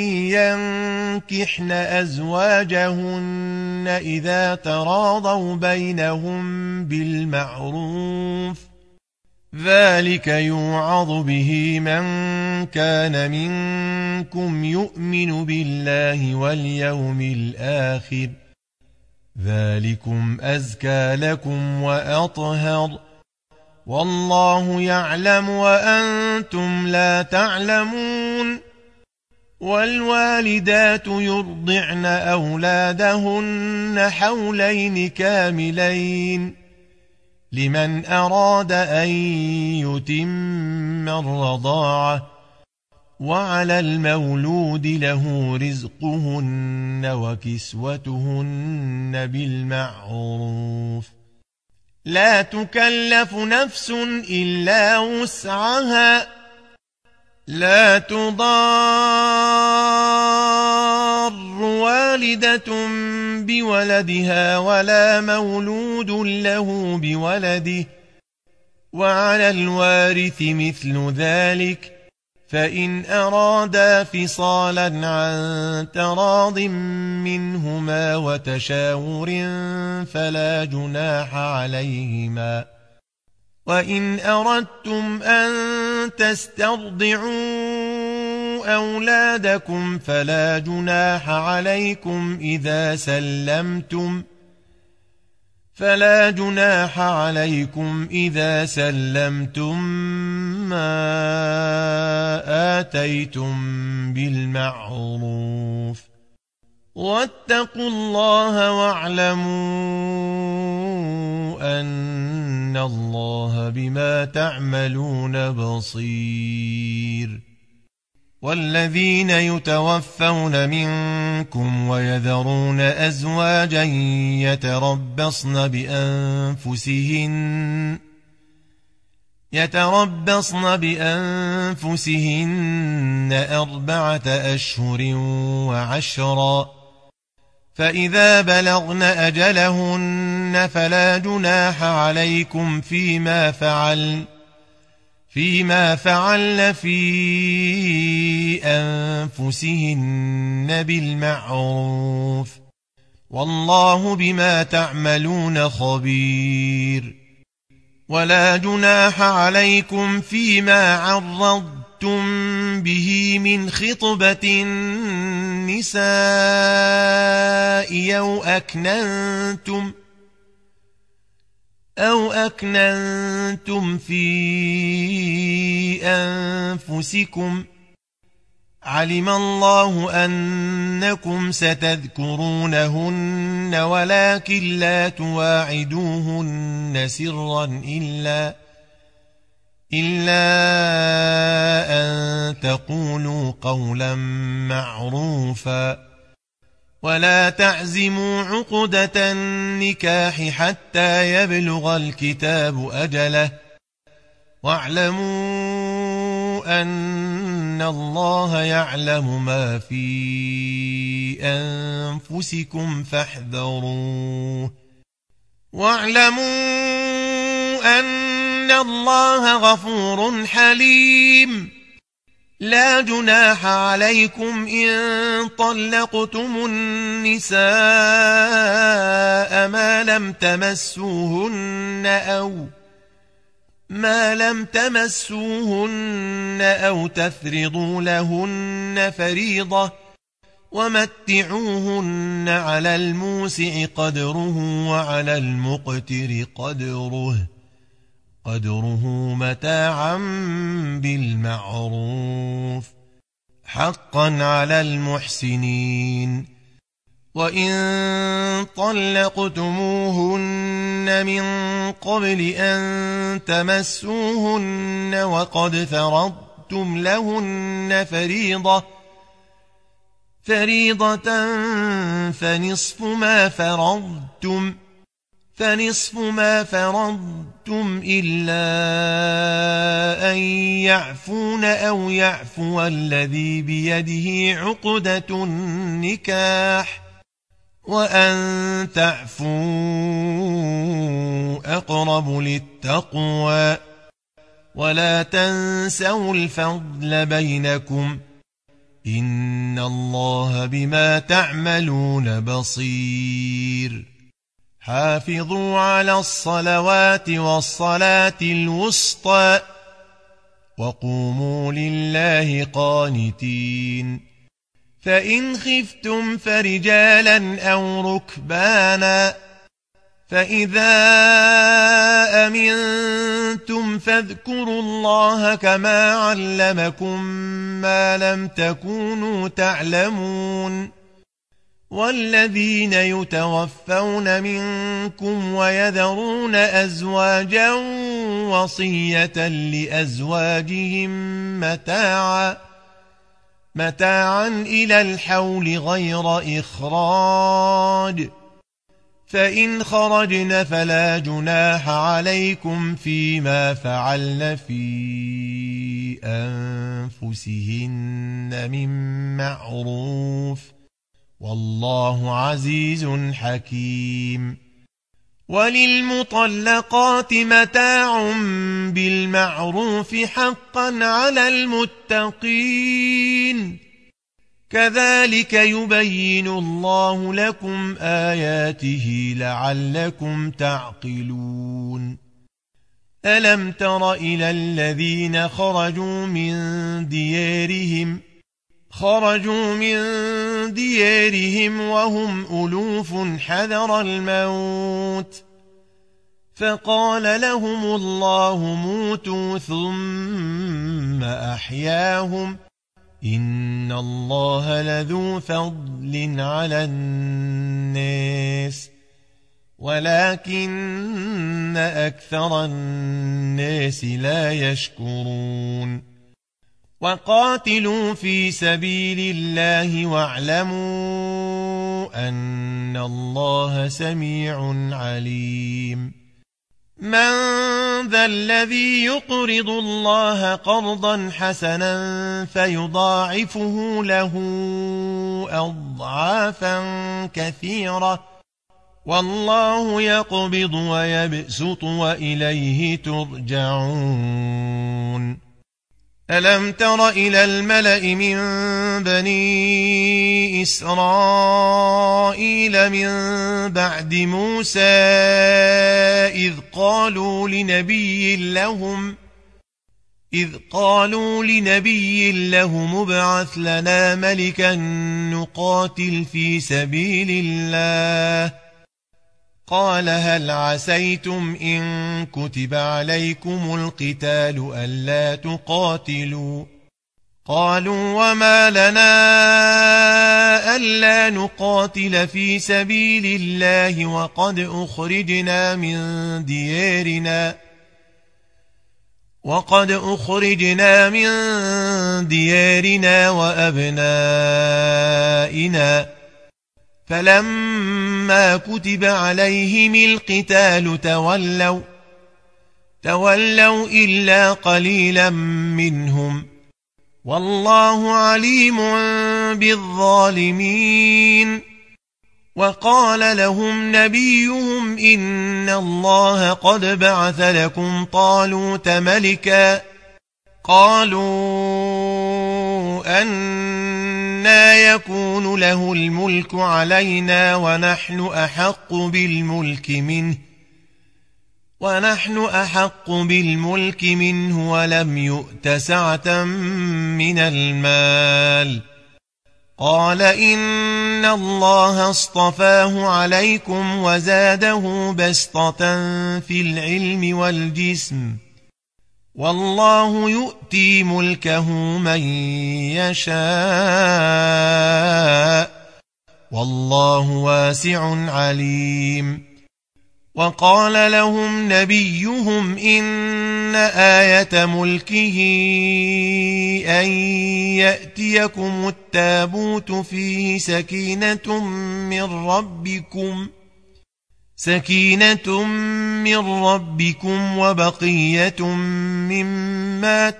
ينكحن أزواجهن إذا تراضوا بينهم بالمعروف ذلك يوعظ به من كان منكم يؤمن بالله واليوم الآخر ذلكم أزكى لكم وأطهر والله يعلم وأنتم لا تعلمون. والوالدات يرضعن أولادهن حولين كاملين لمن أراد أن يتم الرضاعة وعلى المولود له رزقهن وكسوتهن بالمعروف لا تكلف نفس إلا وسعها لا تضار والدة بولدها ولا مولود له بولده وعلى الوارث مثل ذلك فإن أرادا فصالا عن تراض منهما وتشاور فلا جناح عليهما. وإن أردتم أن تسترضعوا أولادكم فلا جناح عليكم إذا سلمتم ما آتيتم بالمعروف واتقوا الله واعلموا أن الله بما تعملون بصير والذين يتوفون منكم ويذرون أزواجا يتربصن بأنفسهن 4 أشهر وعشرا فإذا بلغن أجلهن فلا جناح عليكم فيما فعلن في أنفسهن بالمعروف والله بما تعملون خبير ولا جناح عليكم فيما عرضتم به من خطبة النساء أو أكننتم في أنفسكم علم الله أنكم ستذكرونهن ولكن لا تواعدوهن سرا إلا أن تقولوا قولا معروفا ولا تعزموا عقدة النكاح حتى يبلغ الكتاب أجله واعلموا أن الله يعلم ما في أنفسكم فاحذروه واعلموا أن الله غفور حليم لا جناح عليكم إن طلقتم النساء ما لم تمسوهن أو تفرضوا لهن فريضة ومتعوهن على الموسع قدره وعلى المقتر قدره متاعا بالمعروف حقا على المحسنين وإن طلقتموهن من قبل أن تمسوهن وقد فرضتم لهن فريضة فنصف ما فرضتم إلا أن يعفون أو يعفو الذي بيده عقدة النكاح وأن تعفوا أقرب للتقوى ولا تنسوا الفضل بينكم إن الله بما تعملون بصير حافظوا على الصلوات والصلاة الوسطى وقوموا لله قانتين فإن خفتم فرجالا أو ركبانا فإذا أمنتم فاذكروا الله كما علمكم ما لم تكونوا تعلمون والذين يتوفون منكم ويذرون أزواجا وصية لأزواجهم متاعا إلى الحول غير إخراج فإن خرجن فلا جناح عليكم فيما فعلن في أنفسهن من معروف والله عزيز حكيم وللمطلقات متاع بالمعروف حقا على المتقين كذلك يبين الله لكم آياته لعلكم تعقلون ألم تر إلى الذين خرجوا من ديارهم وهم ألوف حذر الموت فقال لهم الله موتوا ثم أحياهم إن الله لذو فضل على الناس ولكن أكثر الناس لا يشكرون وقاتلوا في سبيل الله واعلموا أن الله سميع عليم من ذا الذي يقرض الله قرضا حسنا فيضاعفه له أضعافا كثيرة والله يقبض ويبسط وإليه ترجعون ألم تر إلى الملأ من بني إسرائيل من بعد موسى إذ قالوا لنبي لهم ابعث لنا ملكا نقاتل في سبيل الله قال هل عسيتم إن كتب عليكم القتال ألا تقاتلوا قالوا وما لنا ألا نقاتل في سبيل الله وقد أخرجنا من ديارنا وأبنائنا فلما كتب عليهم القتال تولوا إلا قليلا منهم والله عليم بالظالمين وقال لهم نبيهم إن الله قد بعث لكم طالوت ملكا قالوا أنى يكون له الملك علينا ونحن أحق بالملك منه ولم يؤت سعة من المال قال إن الله اصطفاه عليكم وزاده بسطة في العلم والجسم والله يؤتي ملكه من يشاء والله واسع عليم وقال لهم نبيهم إن آية ملكه أن يأتيكم التابوت فيه سكينة من ربكم وبقية مما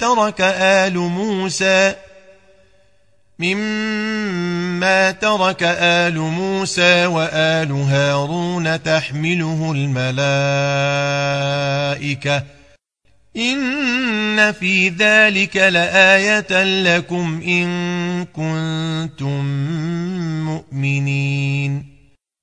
ترك آل موسى وآل هارون تحمله الملائكة إن في ذلك لآية لكم إن كنتم مؤمنين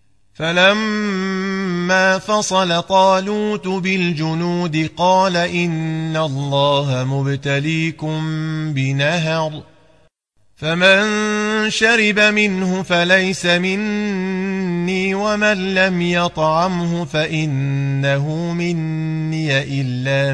فلما فصل طالوت بالجنود قال إن الله مبتليكم بنهر فمن شرب منه فليس مني ومن لم يطعمه فإنه مني إلا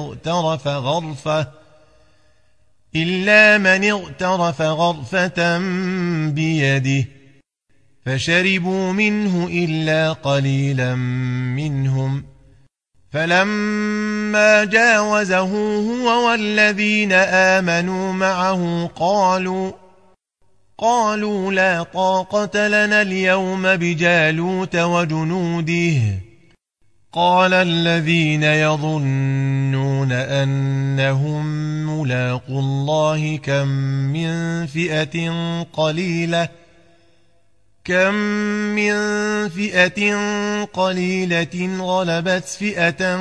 من اغترف غرفة بيده فشربوا منه إلا قليلا منهم فلما جاوزه هو والذين آمنوا معه قالوا لا طاقة لنا اليوم بجالوت وجنوده قال الذين يظنون أنهم ملاقو الله كم من فئة قليلة غلبت فئة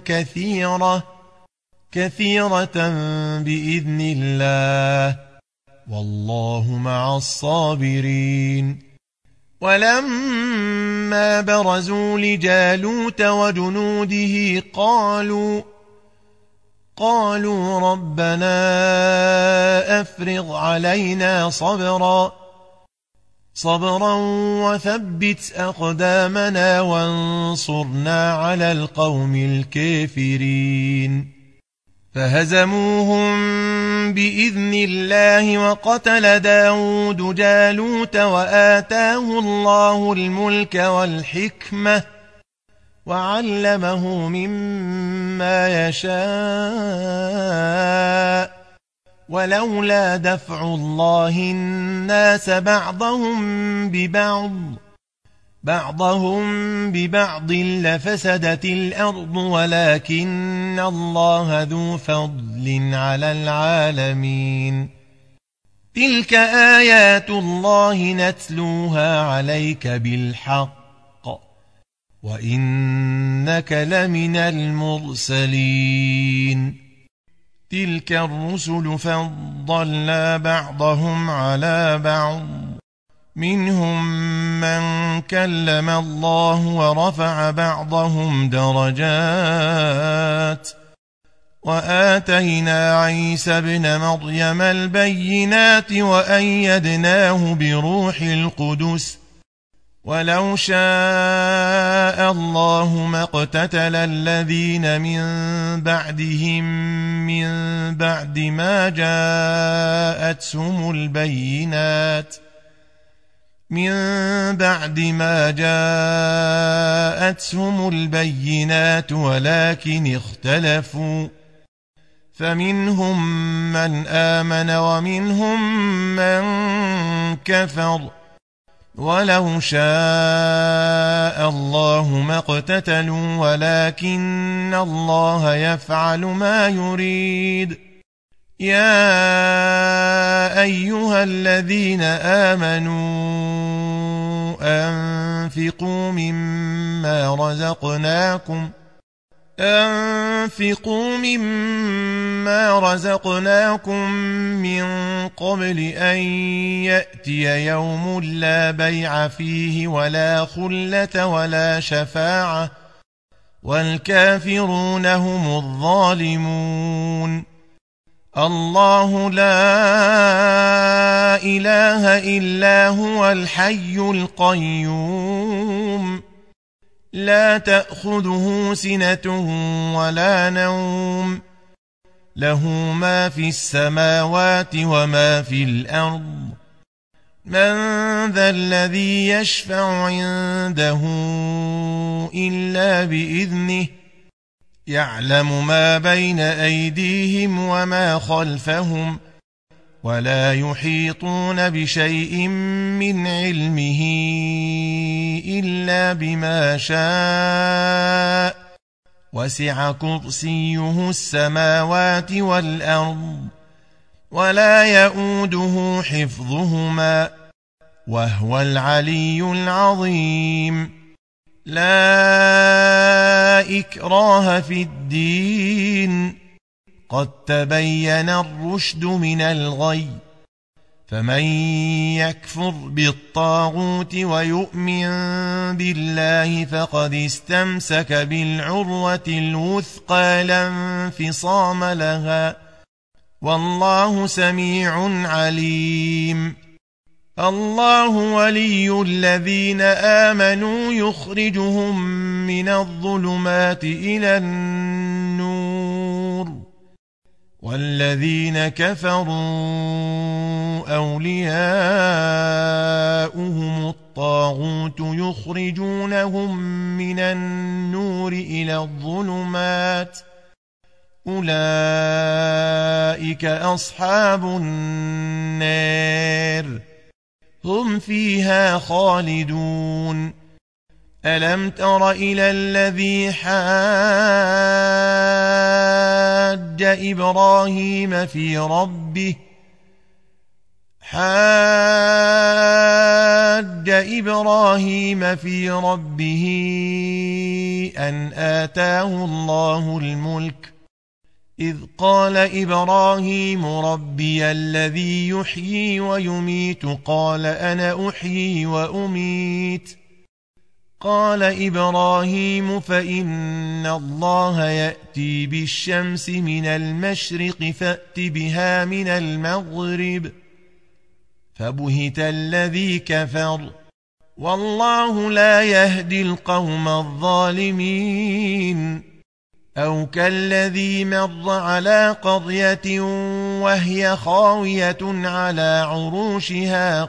كثيرة بإذن الله والله مع الصابرين ولما برزوا لجالوت وجنوده قالوا ربنا أفرغ علينا صبرا صبرا وثبت أقدامنا وانصرنا على القوم الكافرين فهزموهم بإذن الله وقتل داود جالوت وآتاه الله الملك والحكمة وعلمه مما يشاء ولولا دفع الله الناس بعضهم ببعض لفسدت الأرض ولكن الله ذو فضل على العالمين تلك آيات الله نتلوها عليك بالحق وإنك لمن المرسلين تلك الرسل فضلنا بعضهم على بعض منهم من كلم الله ورفع بعضهم درجات وآتينا عيسى ابن مريم البينات وأيدناه بروح القدس ولو شاء الله ما اقتتل الذين من بعدهم من بعد ما جاءتهم البينات ولكن اختلفوا فمنهم من آمن ومنهم من كفر ولو شاء الله ما اقتتلوا ولكن الله يفعل ما يريد يا أيها الذين آمنوا أنفقوا مما رزقناكم من قبل أن يأتي يوم لا بيع فيه ولا خلة ولا شفاعة والكافرون هم الظالمون الله لا إله إلا هو الحي القيوم لا تأخذه سنة ولا نوم له ما في السماوات وما في الأرض من ذا الذي يشفع عنده إلا بإذنه يعلم ما بين أيديهم وما خلفهم ولا يحيطون بشيء من علمه إلا بما شاء وسع كرسيه السماوات والأرض ولا يؤوده حفظهما وهو العلي العظيم لا إكراه في الدين قد تبين الرشد من الغي فمن يكفر بالطاغوت ويؤمن بالله فقد استمسك بالعروة الوثقى لا انفصام لها والله سميع عليم الله ولي الذين آمنوا يخرجهم من الظلمات إلى النور والذين كفروا أولياؤهم الطاغوت يخرجونهم من النور إلى الظلمات أولئك أصحاب النار هم فيها خالدون ألم تر إلى الذي حاج إبراهيم في ربه أن آتاه الله الملك إذ قال إبراهيم ربي الذي يحيي ويميت قال أنا أحيي وأميت قال إبراهيم فإن الله يأتي بالشمس من المشرق فأت بها من المغرب فبهت الذي كفر والله لا يهدي القوم الظالمين أو كالذي مر على قرية وهي خاوية على عروشها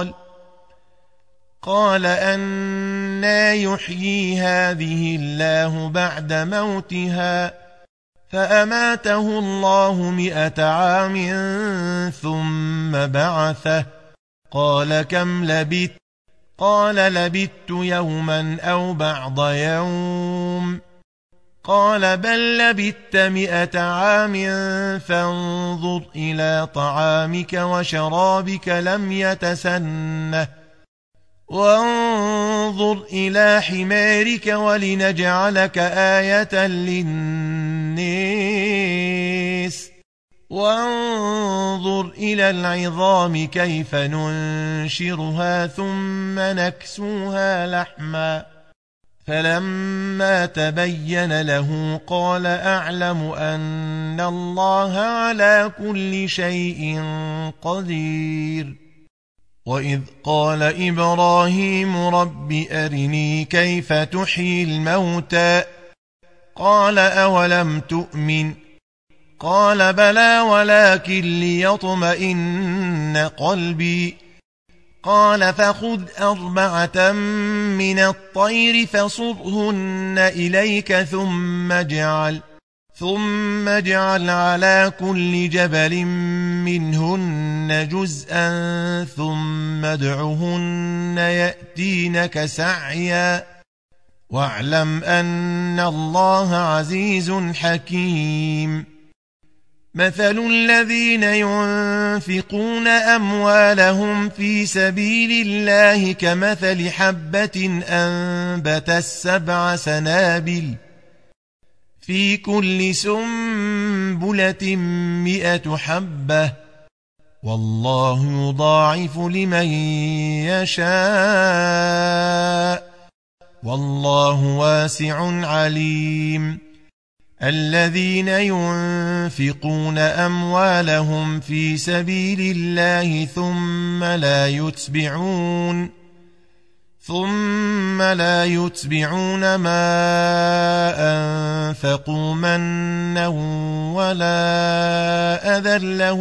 قال أنى يحيي هذه الله بعد موتها فأماته الله 100 عام ثم بعثه قال كم لبثت قال لبثت يوما أو بعض يوم قال بل لبثت 100 عام فانظر إلى طعامك وشرابك لم يتسنه وانظر إلى حمارك ولنجعلك آية للناس وانظر إلى العظام كيف ننشرها ثم نكسوها لحما فلما تبين له قال أعلم أن الله على كل شيء قدير وإذ قال إبراهيم رب أرني كيف تحيي الموتى قال أولم تؤمن قال بلى ولكن ليطمئن قلبي قال فخذ 4 من الطير فصرهن إليك ثم اجعل على كل جبل منهن جزءا ثم ادعهن يأتينك سعيا واعلم أن الله عزيز حكيم مثل الذين ينفقون أموالهم في سبيل الله كمثل حبة أنبتت 7 سنابل في كل سنبلة 100 حبة والله يضاعف لمن يشاء والله واسع عليم الذين ينفقون أموالهم في سبيل الله ثم لا يتبعون ما أنفقوا منا ولا أذى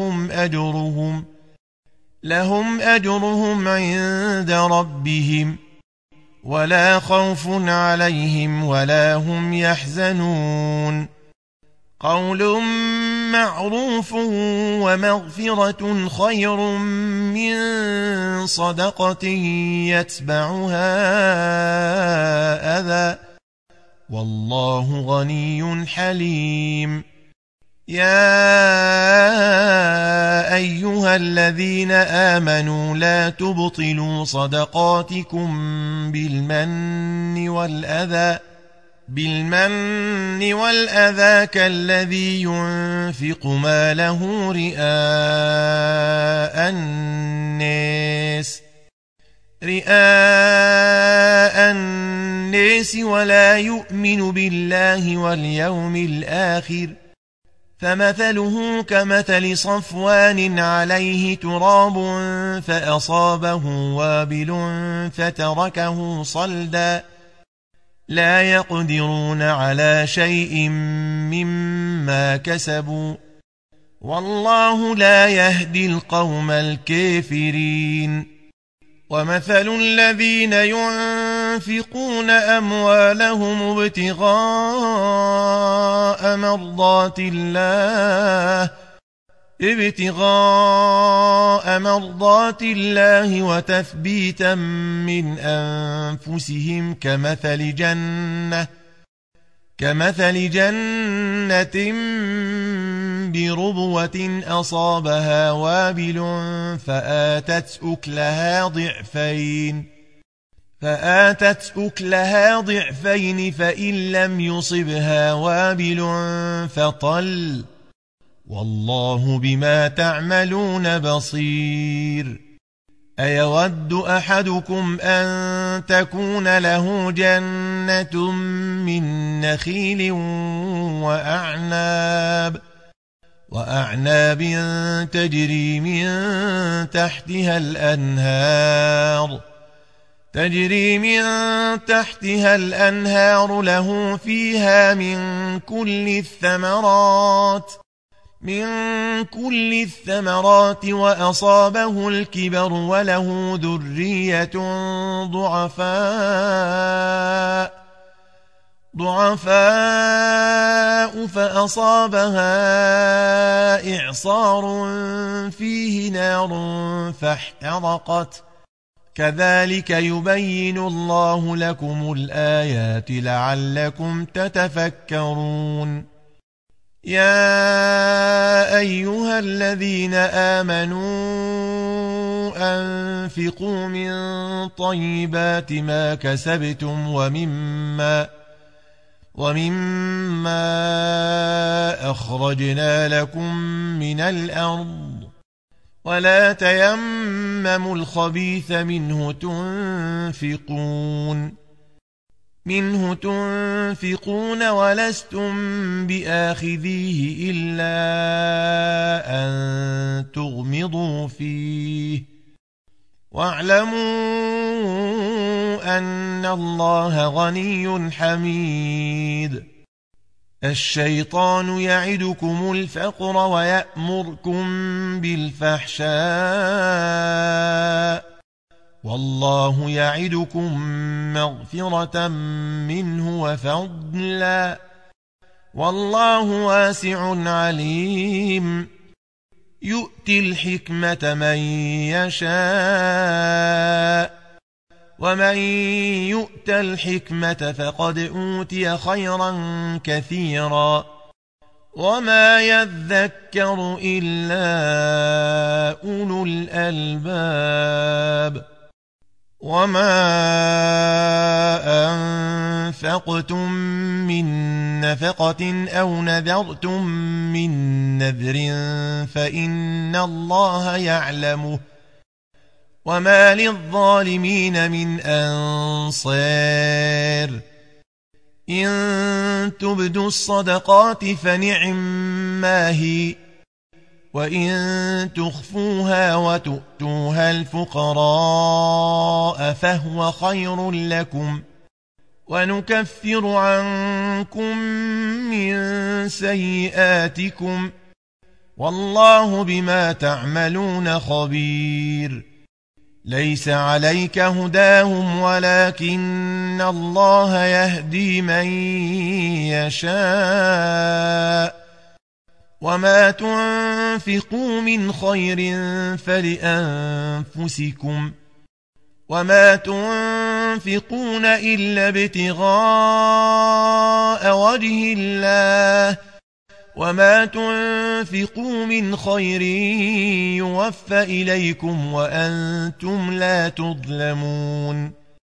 لهم أجرهم عند ربهم ولا خوف عليهم ولا هم يحزنون قول معروف ومغفرة خير من صدقة يتبعها أذى والله غني حليم يا أيها الذين آمنوا لا تبطلوا صدقاتكم بالمن والأذى كالذي ينفق ماله رئاء الناس ولا يؤمن بالله واليوم الآخر فمثله كمثل صفوان عليه تراب فأصابه وابل فتركه صلدا لا يقدرون على شيء مما كسبوا والله لا يهدي القوم الكافرين ومثل الذين ينفقون أموالهم ابتغاء مرضات الله وتثبيتا من أنفسهم كمثل جنة بربوة أصابها وابل فآتت أكلها ضعفين فإن لم يصبها وابل فطل والله بما تعملون بصير أيود أحدكم أن تكون له جنة من نخيل وأعناب تجري من تحتها الأنهار له فيها من كل الثمرات وأصابه الكبر وله ذرية ضعفاء فأصابها إعصار فيه نار فاحترقت كذلك يبين الله لكم الآيات لعلكم تتفكرون يا أيها الذين آمنوا أنفقوا من طيبات ما كسبتم ومما أخرجنا لكم من الأرض ولا تيمموا الخبيث منه تنفقون ولستم بآخذيه إلا أن تغمضوا فيه واعلموا أن الله غني حميد الشيطان يعدكم الفقر ويأمركم بالفحشاء والله يعدكم مغفرة منه وفضلا والله واسع عليم يؤتي الحكمة من يشاء ومن يؤت الحكمة فقد أوتي خيرا كثيرا وما يذكر إلا أولو الألباب وما أنفقتم من نفقة أو نذرتم من نذر فإن الله يعلمه وما للظالمين من أنصار إن تبدوا الصدقات فنعما هي وإن تخفوها وتؤتوها الفقراء فهو خير لكم ونكفر عنكم من سيئاتكم والله بما تعملون خبير ليس عليك هداهم ولكن الله يهدي من يشاء وما تنفقوا من خير فلأنفسكم وما تنفقون إلا ابتغاء وجه الله وما تنفقوا من خير يوفى إليكم وأنتم لا تظلمون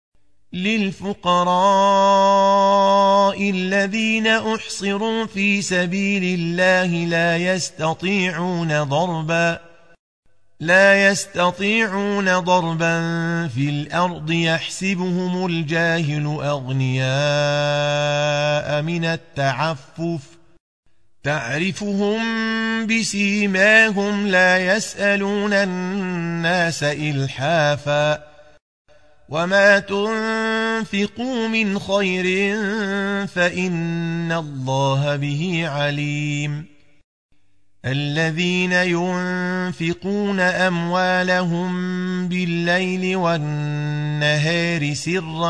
للفقراء الذين أحصروا في سبيل الله لا يستطيعون ضربا في الأرض يحسبهم الجاهل أغنياء من التعفف تعرفهم بسيماهم لا يسألون الناس إلحافا وما تنفقوا من خير فإن الله به عليم الذين ينفقون أموالهم بالليل والنهار سرا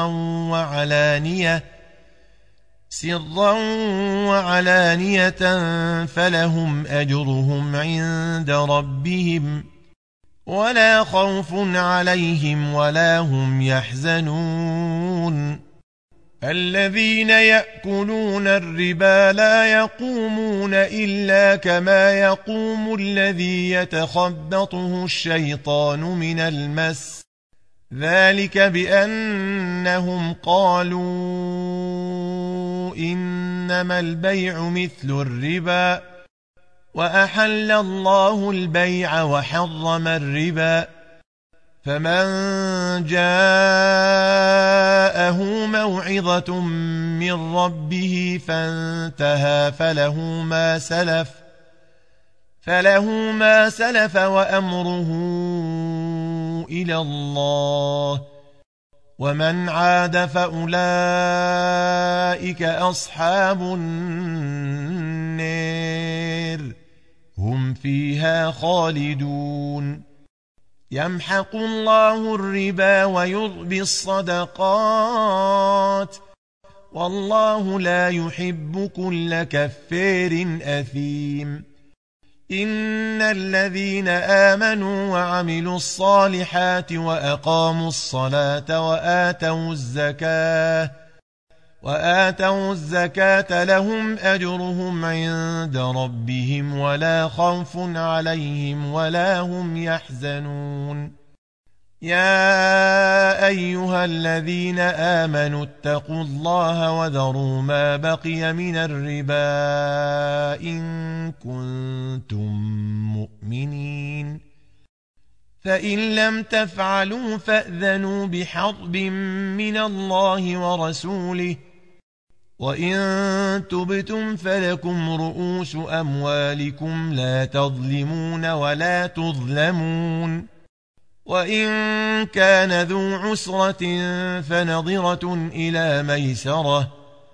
وعلانية فلهم أجرهم عند ربهم ولا خوف عليهم ولا هم يحزنون الذين يأكلون الربا لا يقومون إلا كما يقوم الذي يتخبطه الشيطان من المس ذلك بأنهم قالوا إنما البيع مثل الربا وأحل الله البيع وحرم الربا فمن جاءه موعظة من ربه فانتهى فله ما سلف وأمره إلى الله، ومن عاد فأولئك أصحاب النار هم فيها خالدون. يمحق الله الربا ويربي الصدقات، والله لا يحب كل كفار أثيم. إن الذين آمنوا وعملوا الصالحات وأقاموا الصلاة وآتوا الزكاة لهم أجرهم عند ربهم ولا خوف عليهم ولا هم يحزنون. يا أيها الذين آمنوا اتقوا الله وذروا ما بقي من الربا إن كنتم مؤمنين، فإن لم تفعلوا فأذنوا بحرب من الله ورسوله، وإن تبتم فلكم رؤوس أموالكم لا تظلمون ولا تظلمون. وإن كان ذو عسرة فنظرة إلى ميسرة،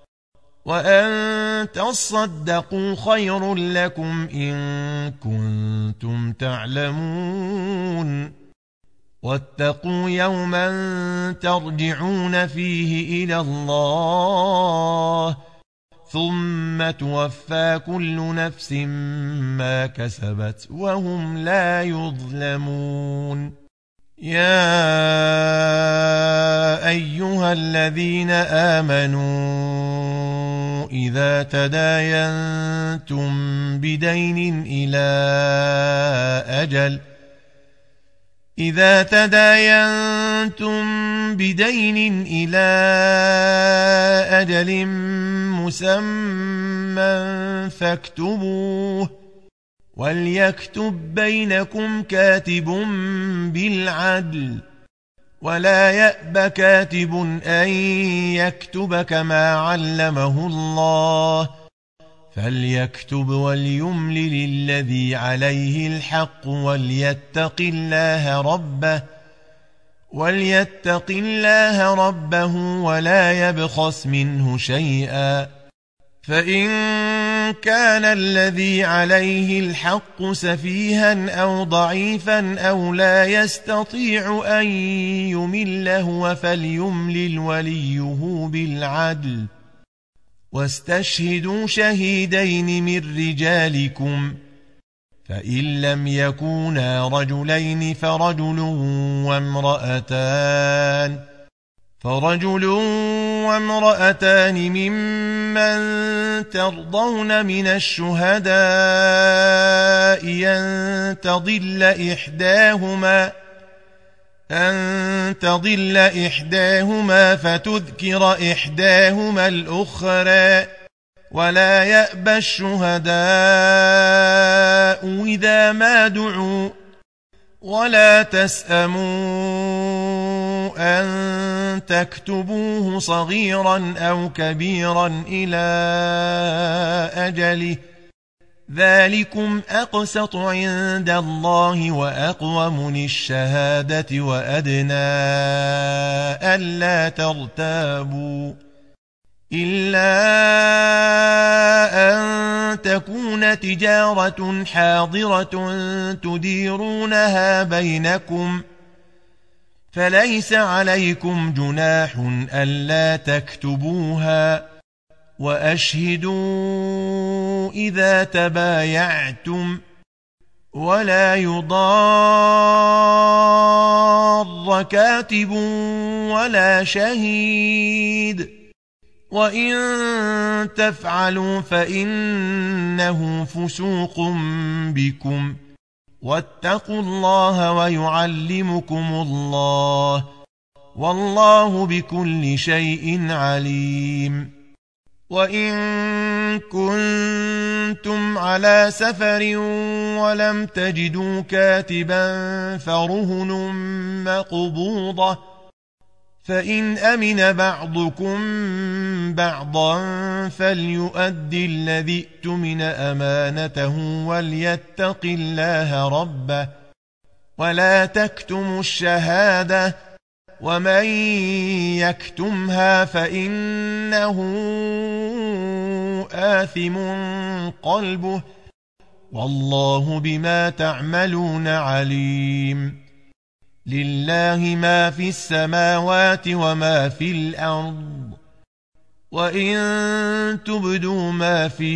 وأن تصدقوا خير لكم إن كنتم تعلمون. واتقوا يوما ترجعون فيه إلى الله ثم توفى كل نفس ما كسبت وهم لا يظلمون. يا أيها الذين آمنوا إذا تداينتم بدين إلى أجل مسمى فاكتبوه، وليكتب بينكم كاتب بالعدل، ولا يأب كاتب أن يكتب كما علمه الله، فليكتب وليملل الذي عليه الحق وليتق الله ربه ولا يبخس منه شيئا، فإن كان الذي عليه الحق سفيها أو ضعيفا أو لا يستطيع أن يمل هو فليملل وليه بالعدل، واستشهدوا شهيدين من رجالكم، فإن لم يكونا رجلين فرجل وامرأتان ممن ترضون من الشهداء أن تضل إحداهما فتذكر إحداهما الأخرى، ولا يأبى الشهداء إذا ما دعوا، ولا تسأموا أن تكتبوه صغيرا أو كبيرا إلى أجله، ذلكم أقسط عند الله وأقوم للشهادة وأدنى ألا ترتابوا، إلا أن تكون تجارة حاضرة تديرونها بينكم، فليس عليكم جناح ألا تكتبوها، وأشهدوا إذا تبايعتم، ولا يضار كاتب ولا شهيد، وإن تفعلوا فإنه فسوق بكم، واتقوا الله ويعلمكم الله، والله بكل شيء عليم. وإن كنتم على سفر ولم تجدوا كاتبا فرهن مقبوضة، فإن أمن بعضكم بعضا فليؤد الذي ائتمن أمانته وليتق الله ربه ولا تكتموا الشهادة ومن يكتمها فإنه آثم قلبه والله بما تعملون عليم لله ما في السماوات وما في الأرض وإن تبدوا ما في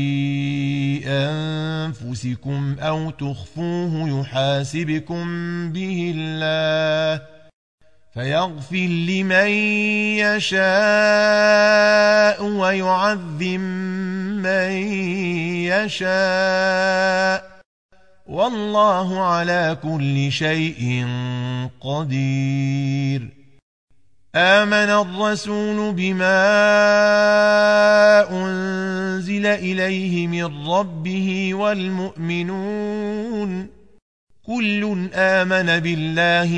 أنفسكم أو تخفوه يحاسبكم به الله فيغفر لمن يشاء ويعذب من يشاء والله على كل شيء قدير آمن الرسول بما أنزل إليه من ربه والمؤمنون كل آمن بالله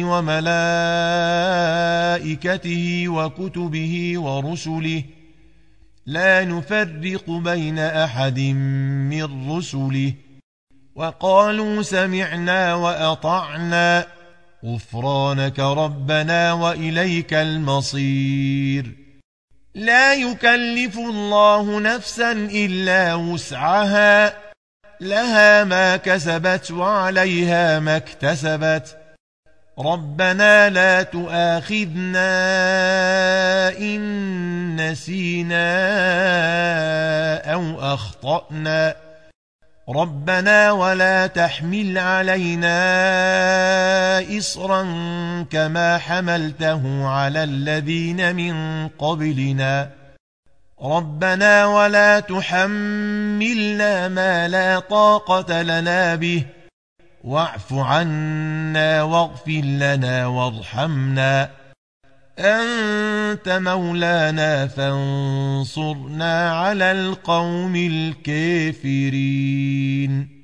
وملائكته وكتبه ورسله لا نفرق بين أحد من رسله وقالوا سمعنا وأطعنا غفرانك ربنا وإليك المصير لا يكلف الله نفسا إلا وسعها لها ما كسبت وعليها ما اكتسبت ربنا لا تؤاخذنا إن نسينا أو أخطأنا ربنا ولا تحمل علينا إصرا كما حملته على الذين من قبلنا ربنا ولا تحملنا ما لا طاقة لنا به واعف عنا واغفر لنا وارحمنا أنت مولانا فانصرنا على القوم الكافرين